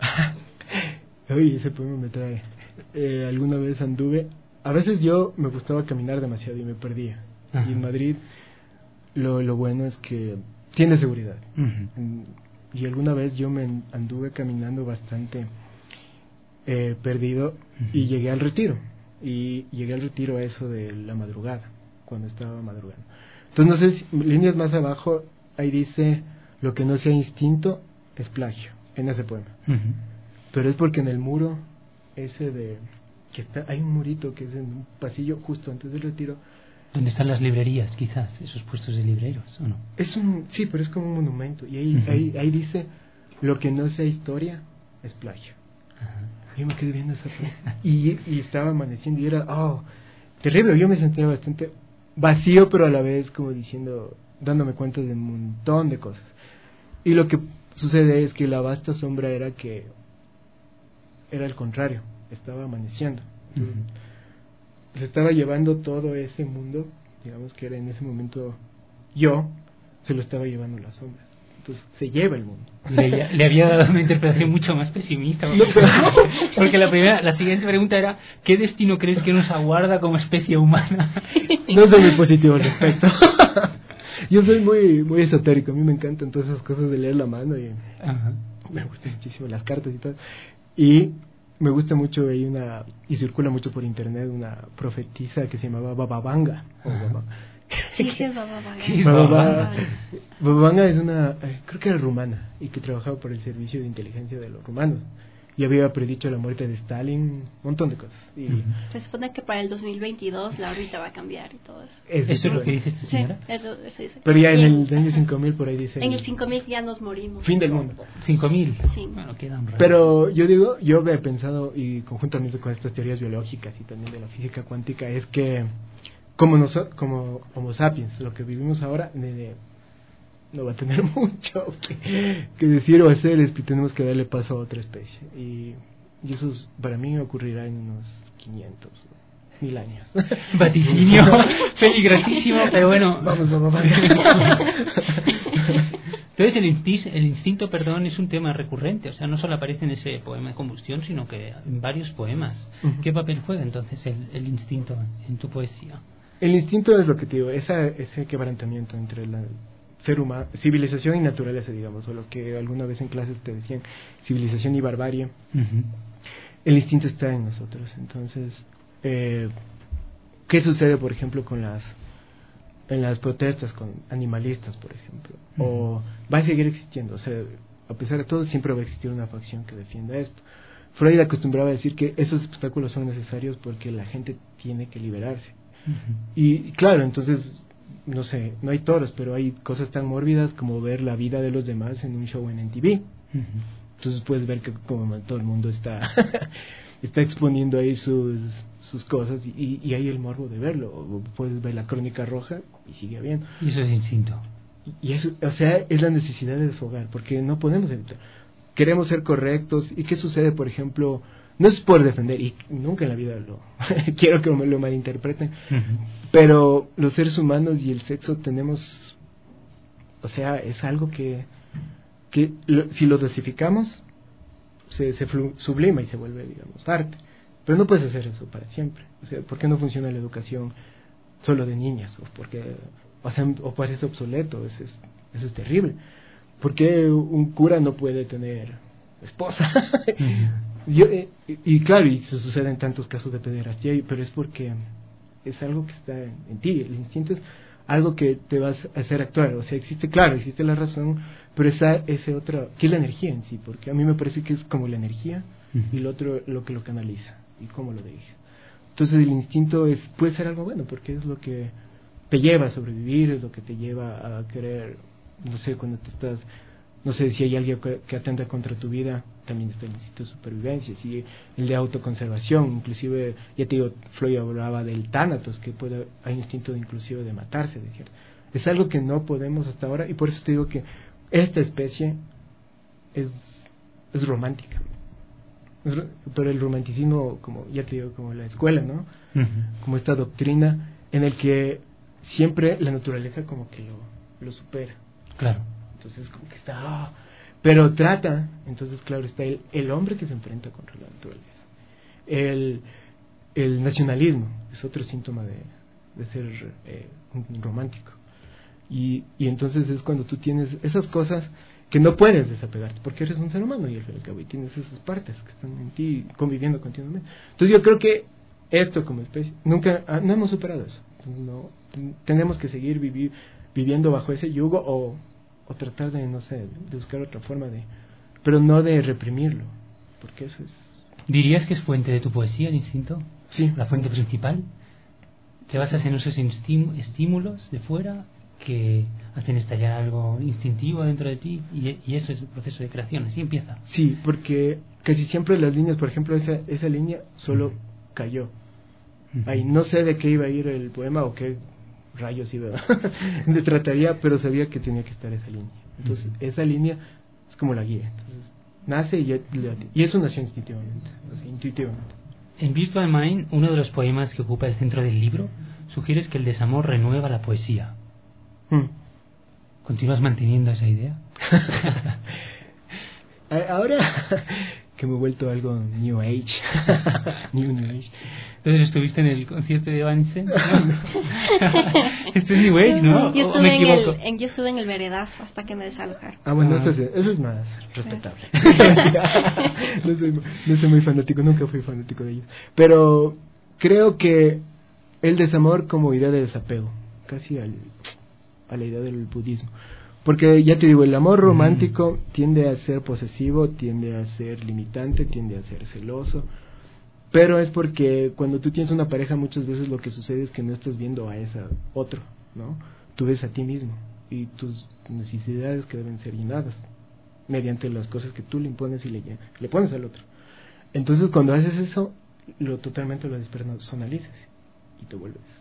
Uy, ese poema me trae. Eh, alguna vez anduve. A veces yo me gustaba caminar demasiado y me perdía. Ajá. Y en Madrid lo, lo bueno es que tiene seguridad. Uh-huh. Y alguna vez yo me anduve caminando bastante eh, perdido uh-huh. y llegué al Retiro. Y llegué al Retiro a eso de la madrugada, cuando estaba madrugando. Entonces, no sé si, líneas más abajo, ahí dice: lo que no sea instinto es plagio, en ese poema. Uh-huh. Pero es porque en el muro ese de que está, hay un murito que es en un pasillo justo antes del Retiro, donde están las librerías, quizás esos puestos de libreros, ¿o no? Es un, sí, pero es como un monumento, y ahí, uh-huh. ahí, ahí dice: lo que no sea historia es plagio. Uh-huh. Yo me quedé viendo esa frase y, y estaba amaneciendo y era, oh, terrible. Yo me sentía bastante vacío, pero a la vez como diciendo, dándome cuenta de un montón de cosas. Y lo que sucede es que la vasta sombra era que era el contrario, estaba amaneciendo. Uh-huh. Se estaba llevando todo ese mundo, digamos que era en ese momento yo, se lo estaba llevando las sombras. Entonces se lleva el mundo. Le, le había dado una interpretación mucho más pesimista. No, pero... Porque la primera, la siguiente pregunta era: ¿qué destino crees que nos aguarda como especie humana? No soy muy positivo al respecto. Yo soy muy muy esotérico, a mí me encantan todas esas cosas de leer la mano y ajá. Me gustan muchísimo las cartas y todo. Y me gusta mucho, hay una, y circula mucho por internet, una profetisa que se llamaba Baba Vanga. O Baba. ¿Qué es Baba Vanga? Baba, Baba Vanga es una, creo que era rumana, y que trabajaba por el servicio de inteligencia de los rumanos. Y había predicho la muerte de Stalin, un montón de cosas. Y uh-huh. Se supone que para el dos mil veintidós la órbita va a cambiar y todo eso. ¿Eso es, es lo que dice esta señora? Sí, eso, eso dice. Pero ya en el año cinco mil por ahí dice... En el cinco mil ya nos morimos. Fin del mundo. ¿cinco mil? Sí. Bueno, queda un rato. Pero yo digo, yo he pensado, y conjuntamente con estas teorías biológicas y también de la física cuántica, es que como, noso- como Homo sapiens, lo que vivimos ahora, de, de, no va a tener mucho que, que decir o hacer, es que tenemos que darle paso a otra especie. Y, y eso es, para mí ocurrirá en unos quinientos, mil años. Vaticinio peligrosísimo, pero bueno. Vamos, vamos, vamos. Entonces el, insti- el instinto, perdón, es un tema recurrente, o sea, no solo aparece en ese poema de combustión, sino que en varios poemas. Uh-huh. ¿Qué papel juega entonces el, el instinto en tu poesía? El instinto es lo que te digo, esa, ese quebrantamiento entre la ser humano, civilización y naturaleza, digamos, o lo que alguna vez en clases te decían, civilización y barbarie. Uh-huh. El instinto está en nosotros. Entonces, eh, ¿qué sucede, por ejemplo, con las en las protestas con animalistas, por ejemplo? Uh-huh. O va a seguir existiendo, o sea, a pesar de todo siempre va a existir una facción que defienda esto. Freud acostumbraba a decir que esos espectáculos son necesarios porque la gente tiene que liberarse. Uh-huh. Y claro, entonces, no sé, no hay toros, pero hay cosas tan mórbidas como ver la vida de los demás en un show en M T V. Uh-huh. Entonces puedes ver que como todo el mundo está está exponiendo ahí sus sus cosas y, y hay el morbo de verlo. O puedes ver la Crónica Roja y sigue habiendo. Y eso es instinto. Y eso, o sea, es la necesidad de desfogar, porque no podemos evitar. Queremos ser correctos. ¿Y qué sucede, por ejemplo? No es por defender, y nunca en la vida lo quiero que me lo malinterpreten, uh-huh. Pero los seres humanos y el sexo tenemos, o sea, es algo que, que lo, si lo dosificamos, se, se flu, sublima y se vuelve, digamos, arte. Pero no puedes hacer eso para siempre. O sea, ¿por qué no funciona la educación solo de niñas? O porque, o sea, o parece obsoleto, eso es, eso es terrible. ¿Por qué un cura no puede tener esposa? Uh-huh. Yo, eh, y, y claro, y se sucede en tantos casos de pederastia, pero es porque es algo que está en, en ti. El instinto es algo que te va a hacer actuar. O sea, existe, claro, existe la razón, pero esa ese otro, que es la energía en sí, porque a mí me parece que es como la energía, uh-huh. Y lo otro lo que lo canaliza y cómo lo dirige. Entonces el instinto es puede ser algo bueno, porque es lo que te lleva a sobrevivir, es lo que te lleva a querer, no sé, cuando te estás, no sé, si hay alguien que, que atenta contra tu vida, también está el instinto de supervivencia, si el de autoconservación, inclusive, ya te digo, Freud hablaba del tánatos, que puede, hay un instinto de, inclusive de matarse, de cierto. Es algo que no podemos hasta ahora, y por eso te digo que esta especie es, es romántica. Es, pero el romanticismo, como ya te digo, como la escuela, ¿no? Uh-huh. Como esta doctrina en el que siempre la naturaleza como que lo, lo supera. Claro. Entonces como que está, oh, pero trata, entonces claro, está el, el hombre que se enfrenta contra la naturaleza. El, el nacionalismo es otro síntoma de, de ser eh, un romántico. Y, y entonces es cuando tú tienes esas cosas que no puedes desapegarte, porque eres un ser humano y al fin y al cabo, y tienes esas partes que están en ti conviviendo continuamente. Entonces yo creo que esto como especie, nunca, no hemos superado eso. No, tenemos que seguir vivir, viviendo bajo ese yugo o o tratar de, no sé, de buscar otra forma de, pero no de reprimirlo, porque eso es... ¿Dirías que es fuente de tu poesía el instinto? Sí. ¿La fuente principal? ¿Te basas en esos instim- estímulos de fuera que hacen estallar algo instintivo dentro de ti y, y eso es el proceso de creación, así empieza? Sí, porque casi siempre las líneas, por ejemplo, esa, esa línea solo uh-huh. cayó. Uh-huh. Ahí no sé de qué iba a ir el poema o qué rayos iba de trataría, pero sabía que tenía que estar esa línea. Entonces, uh-huh. esa línea es como la guía. Entonces, nace y, ya, y eso nació instintivamente, o sea, intuitivamente. En Virtual Mind, uno de los poemas que ocupa el centro del libro, sugieres que el desamor renueva la poesía. Hmm. ¿Continúas manteniendo esa idea? Ahora que me he vuelto algo New Age. New, new Age. Entonces, ¿estuviste en el concierto de Evanescence? Esto es New Age, ¿no? Yo estuve, en el, en, yo estuve en el veredazo hasta que me desalojaron. Ah, bueno, ah. Eso, es, eso es más respetable. no, soy, no soy muy fanático, nunca fui fanático de ellos. Pero creo que el desamor como idea de desapego, casi al, a la idea del budismo. Porque ya te digo, el amor romántico mm. tiende a ser posesivo, tiende a ser limitante, tiende a ser celoso, pero es porque cuando tú tienes una pareja muchas veces lo que sucede es que no estás viendo a ese otro, ¿no? Tú ves a ti mismo y tus necesidades que deben ser llenadas mediante las cosas que tú le impones y le, le pones al otro. Entonces cuando haces eso, lo totalmente lo despersonalizas y te vuelves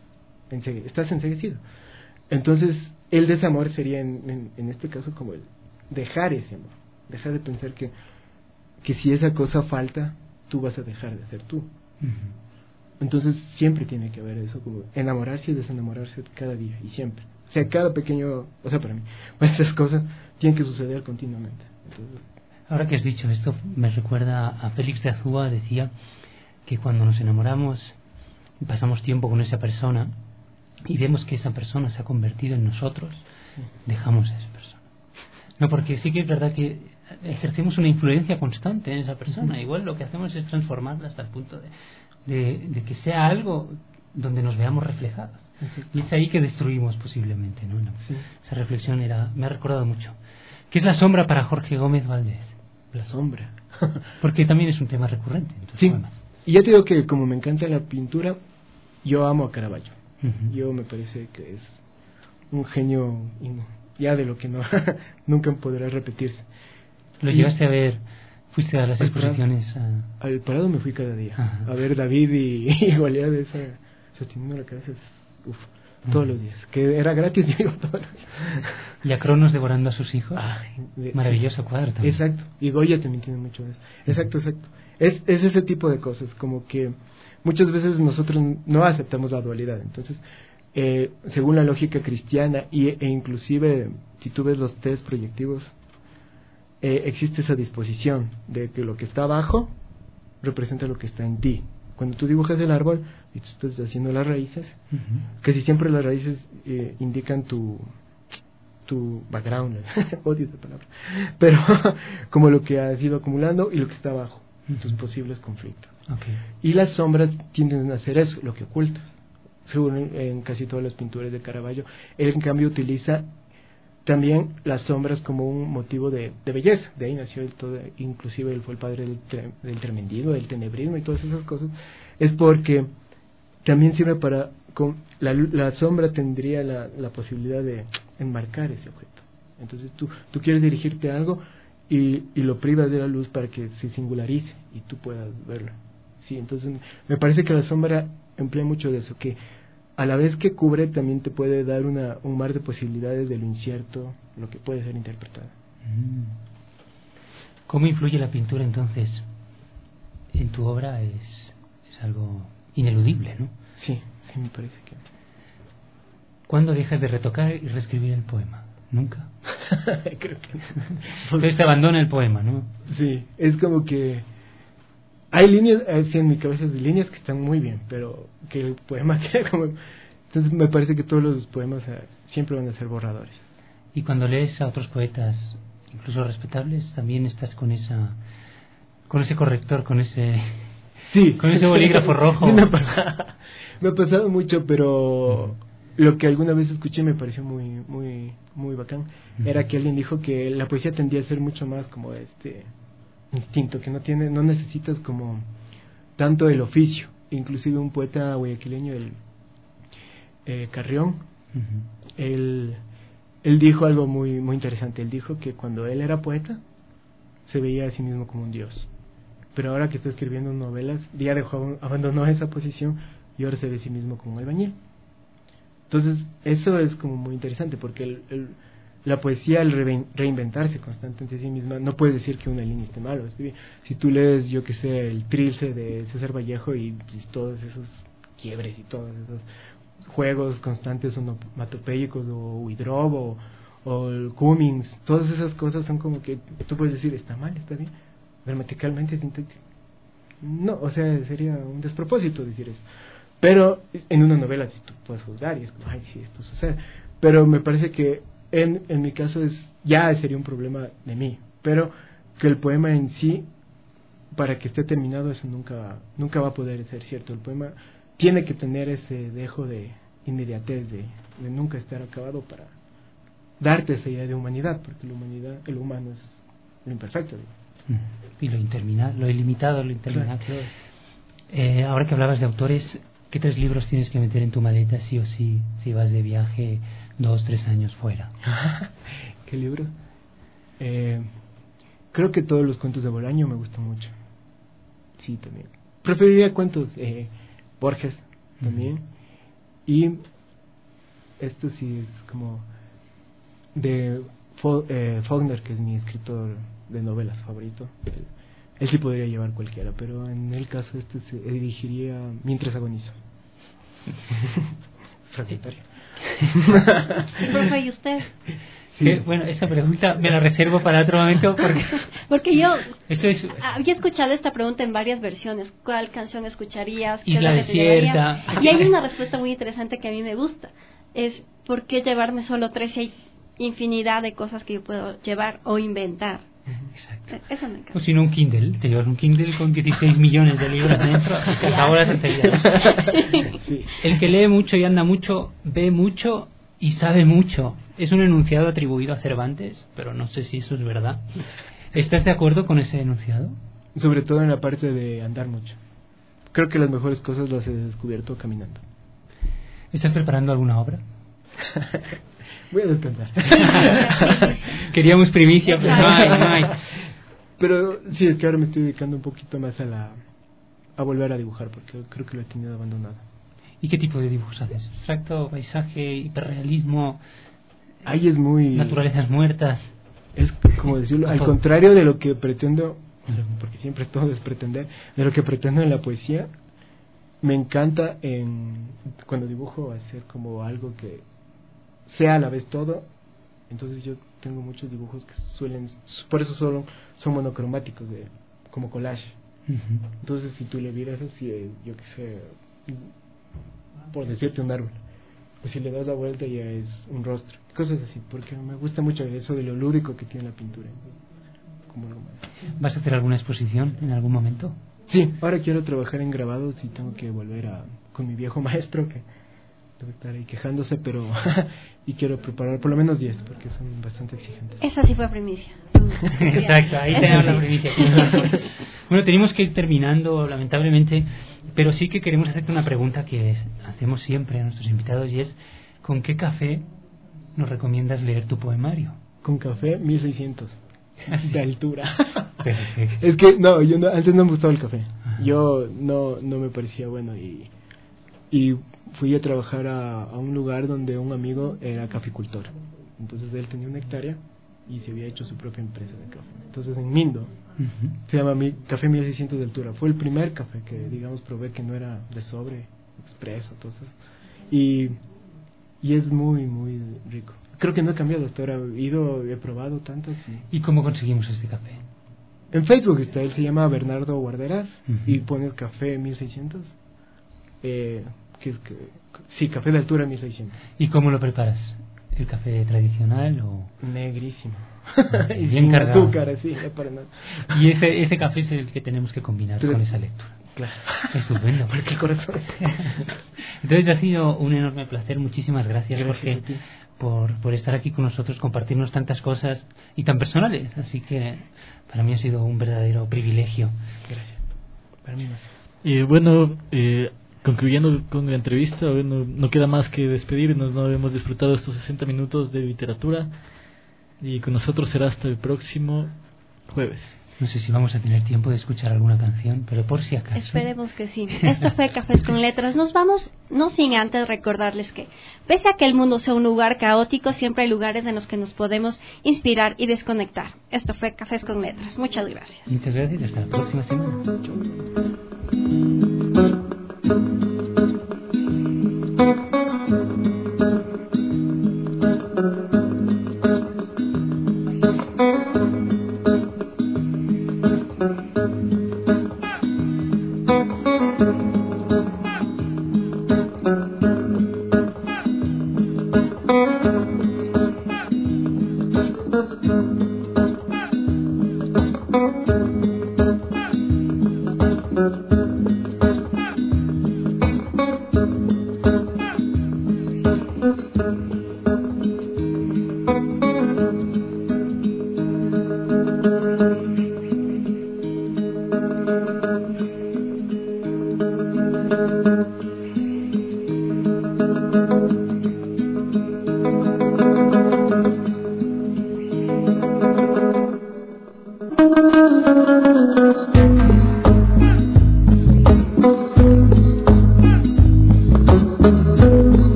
ensegue, estás enseguecido. Entonces, el desamor sería, en, en, en este caso, como el dejar ese amor, dejar de pensar que, que si esa cosa falta, tú vas a dejar de ser tú. Uh-huh. Entonces, siempre tiene que haber eso, como enamorarse y desenamorarse cada día, y siempre. O sea, cada pequeño, o sea, para mí, esas cosas tienen que suceder continuamente. Entonces, ahora que has dicho esto, me recuerda a Félix de Azúa, decía que cuando nos enamoramos y pasamos tiempo con esa persona y vemos que esa persona se ha convertido en nosotros, dejamos a esa persona. No, porque sí que es verdad que ejercemos una influencia constante en esa persona. Uh-huh. Igual lo que hacemos es transformarla hasta el punto de, de, de que sea algo donde nos veamos reflejados. Uh-huh. Y es ahí que destruimos posiblemente, ¿no? No. Sí. Esa reflexión era, me ha recordado mucho. ¿Qué es la sombra para Jorge Gómez Valdez? La sombra. Porque también es un tema recurrente en tus sí. poemas. Y ya te digo que como me encanta la pintura, yo amo a Caravaggio. Uh-huh. Yo me parece que es un genio ya de lo que no nunca podrá repetirse. ¿Lo y llegaste a ver? ¿Fuiste a las exposiciones? Parado, a... Al Parado me fui cada día. Uh-huh. A ver David y, y Goliat esa, sosteniendo la cabeza. Uf, uh-huh. Todos los días. Que era gratis, yo iba todos los días. ¿Y a Cronos devorando a sus hijos? Ay, de, maravilloso sí. Cuadro también. Exacto. Y Goya también tiene mucho de eso. Exacto, exacto. Es, es ese tipo de cosas, como que muchas veces nosotros no aceptamos la dualidad. Entonces, eh, según la lógica cristiana y, e inclusive si tú ves los test proyectivos, eh, existe esa disposición de que lo que está abajo representa lo que está en ti. Cuando tú dibujas el árbol y tú estás haciendo las raíces, uh-huh. casi siempre las raíces eh, indican tu tu background, odio esta palabra, pero como lo que has ido acumulando y lo que está abajo, uh-huh. tus posibles conflictos. Okay. Y las sombras tienden a hacer eso, lo que ocultas. Según en, en casi todas las pinturas de Caravaggio, él en cambio utiliza también las sombras como un motivo de, de belleza. De ahí nació el todo, inclusive él fue el padre del, tre, del tremendismo, del tenebrismo y todas esas cosas. Es porque también sirve para, con, la, la sombra tendría la, la posibilidad de enmarcar ese objeto. Entonces tú, tú quieres dirigirte a algo y, y lo privas de la luz para que se singularice y tú puedas verlo. Sí, entonces me parece que la sombra emplea mucho de eso, que a la vez que cubre también te puede dar una, un mar de posibilidades de lo incierto, lo que puede ser interpretado. ¿Cómo influye la pintura entonces en tu obra? Es, es algo ineludible, ¿no? Sí, sí me parece que... ¿Cuándo dejas de retocar y reescribir el poema? ¿Nunca? Creo que no. Entonces te abandona el poema, ¿no? Sí, es como que hay líneas, así en mi cabeza hay líneas que están muy bien, pero que el poema queda como... Entonces me parece que todos los poemas uh, siempre van a ser borradores. Y cuando lees a otros poetas, incluso respetables, también estás con esa, con ese corrector, con ese, sí, con ese bolígrafo rojo. Sí, me, ha pasado, me ha pasado mucho, pero uh-huh. lo que alguna vez escuché me pareció muy, muy, muy bacán. Uh-huh. Era que alguien dijo que la poesía tendía a ser mucho más como este instinto, que no tiene, no necesitas como tanto el oficio. Inclusive un poeta guayaquileño, el eh, Carrión, uh-huh. él, él dijo algo muy, muy interesante. Él dijo que cuando él era poeta se veía a sí mismo como un dios, pero ahora que está escribiendo novelas ya dejó, abandonó esa posición y ahora se ve a sí mismo como un albañil. Entonces eso es como muy interesante, porque el, el la poesía, al reinventarse constantemente a sí misma, no puedes decir que una línea esté malo. Si tú lees, yo que sé, el Trilce de César Vallejo y, y todos esos quiebres y todos esos juegos constantes onomatopéyicos, o Widrov o, o el Cummings, todas esas cosas son como que tú puedes decir, está mal, está bien, gramaticalmente, sintáctico. No, o sea, sería un despropósito decir eso. Pero en una novela si tú puedes juzgar y es como, ay, sí, esto sucede. Pero me parece que En, en mi caso es ya sería un problema de mí, pero que el poema en sí, para que esté terminado, eso nunca nunca va a poder ser cierto. El poema tiene que tener ese dejo de inmediatez, de, de nunca estar acabado, para darte esa idea de humanidad, porque la humanidad, el humano es lo imperfecto, digo. Y lo interminable, lo ilimitado, lo interminable. Claro, claro. Eh, ahora que hablabas de autores, ¿qué tres libros tienes que meter en tu maleta sí o sí si vas de viaje dos, tres años fuera? ¿Qué libro? Eh, creo que todos los cuentos de Bolaño me gustan mucho. Sí, también. Preferiría cuentos de eh, Borges también. Uh-huh. Y esto sí es como de Fo- eh, Faulkner, que es mi escritor de novelas favorito. Él, él sí podría llevar cualquiera, pero en el caso este se dirigiría Mientras agonizo. Fragmentario. Profe, ¿y usted? Que, bueno, esa pregunta me la reservo para otro momento porque, porque yo eso es, había escuchado esta pregunta en varias versiones. ¿Cuál canción escucharías? ¿Qué Isla es lo que te llevaría? Desierta. Y hay una respuesta muy interesante que a mí me gusta. Es ¿por qué llevarme solo tres si hay infinidad de cosas que yo puedo llevar o inventar? Exacto. Eso me encanta. O si no, un Kindle. Te llevas un Kindle con dieciséis millones de libros dentro y se acabó la tontería. Sí. El que lee mucho y anda mucho, ve mucho y sabe mucho. Es un enunciado atribuido a Cervantes, pero no sé si eso es verdad. ¿Estás de acuerdo con ese enunciado? Sobre todo en la parte de andar mucho. Creo que las mejores cosas las he descubierto caminando. ¿Estás preparando alguna obra? Voy a descansar. Queríamos primicia, pero no hay, no hay. Pero sí, es que ahora me estoy dedicando un poquito más a la a volver a dibujar, porque creo que lo he tenido abandonado. ¿Y qué tipo de dibujos haces? ¿Abstracto, paisaje, hiperrealismo? Ahí es muy... ¿Naturalezas muertas? Es como decirlo, al contrario de lo que pretendo, porque siempre todo es pretender, de lo que pretendo en la poesía, me encanta en cuando dibujo hacer como algo que sea a la vez todo. Entonces yo tengo muchos dibujos que suelen, por eso solo son monocromáticos, de como collage. Uh-huh. Entonces si tú le vieras así, yo qué sé, por decirte un árbol, pues si le das la vuelta ya es un rostro, cosas así, porque me gusta mucho eso de lo lúdico que tiene la pintura. Como algo más. ¿Vas a hacer alguna exposición en algún momento? Sí, ahora quiero trabajar en grabados y tengo que volver a con mi viejo maestro que debe estar ahí quejándose, pero y quiero preparar por lo menos diez porque son bastante exigentes. Esa sí fue primicia. Exacto, ahí tenemos la primicia. Bueno, tenemos que ir terminando, lamentablemente, pero sí que queremos hacerte una pregunta que hacemos siempre a nuestros invitados y es ¿con qué café nos recomiendas leer tu poemario? Con café mil seiscientos de altura. Perfecto. Es que no, yo no, antes no me gustaba el café. Ajá. Yo no no me parecía bueno y y fui a trabajar a, a un lugar donde un amigo era caficultor. Entonces él tenía una hectárea y se había hecho su propia empresa de café. Entonces en Mindo, uh-huh. se llama mi, Café mil seiscientos de altura. Fue el primer café que, digamos, probé que no era de sobre, expreso, todo eso. Y, y es muy, muy rico. Creo que no he cambiado hasta ahora. He ido, he probado tantos. Y... ¿Y cómo conseguimos este café? En Facebook está, él se llama Bernardo Guarderas, uh-huh. y pones Café mil seiscientos. Eh, que es que, sí, café de altura mil seiscientos. ¿Y cómo lo preparas? ¿El café tradicional o...? Negrísimo. Y bien cargado. Azúcar, así, para nada. Y ese, ese café es el que tenemos que combinar Pero, con esa lectura. Claro. Estupendo. ¿Por qué corazón? Entonces ha sido un enorme placer. Muchísimas gracias, gracias Jorge, por, por estar aquí con nosotros, compartirnos tantas cosas y tan personales. Así que para mí ha sido un verdadero privilegio. Gracias. Para mí más. Y bueno, eh, concluyendo con la entrevista, bueno, no queda más que despedirnos. No hemos disfrutado estos sesenta minutos de literatura y con nosotros será hasta el próximo jueves. No sé si vamos a tener tiempo de escuchar alguna canción, pero por si acaso. Esperemos que sí. Esto fue Cafés con Letras. Nos vamos, no sin antes recordarles que, pese a que el mundo sea un lugar caótico, siempre hay lugares en los que nos podemos inspirar y desconectar. Esto fue Cafés con Letras. Muchas gracias. Muchas gracias. Hasta la próxima semana.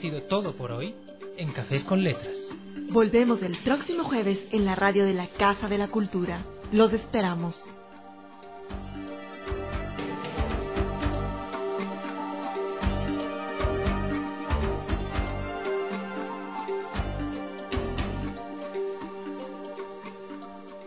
sido todo por hoy en Cafés con Letras. Volvemos el próximo jueves en la radio de la Casa de la Cultura. Los esperamos.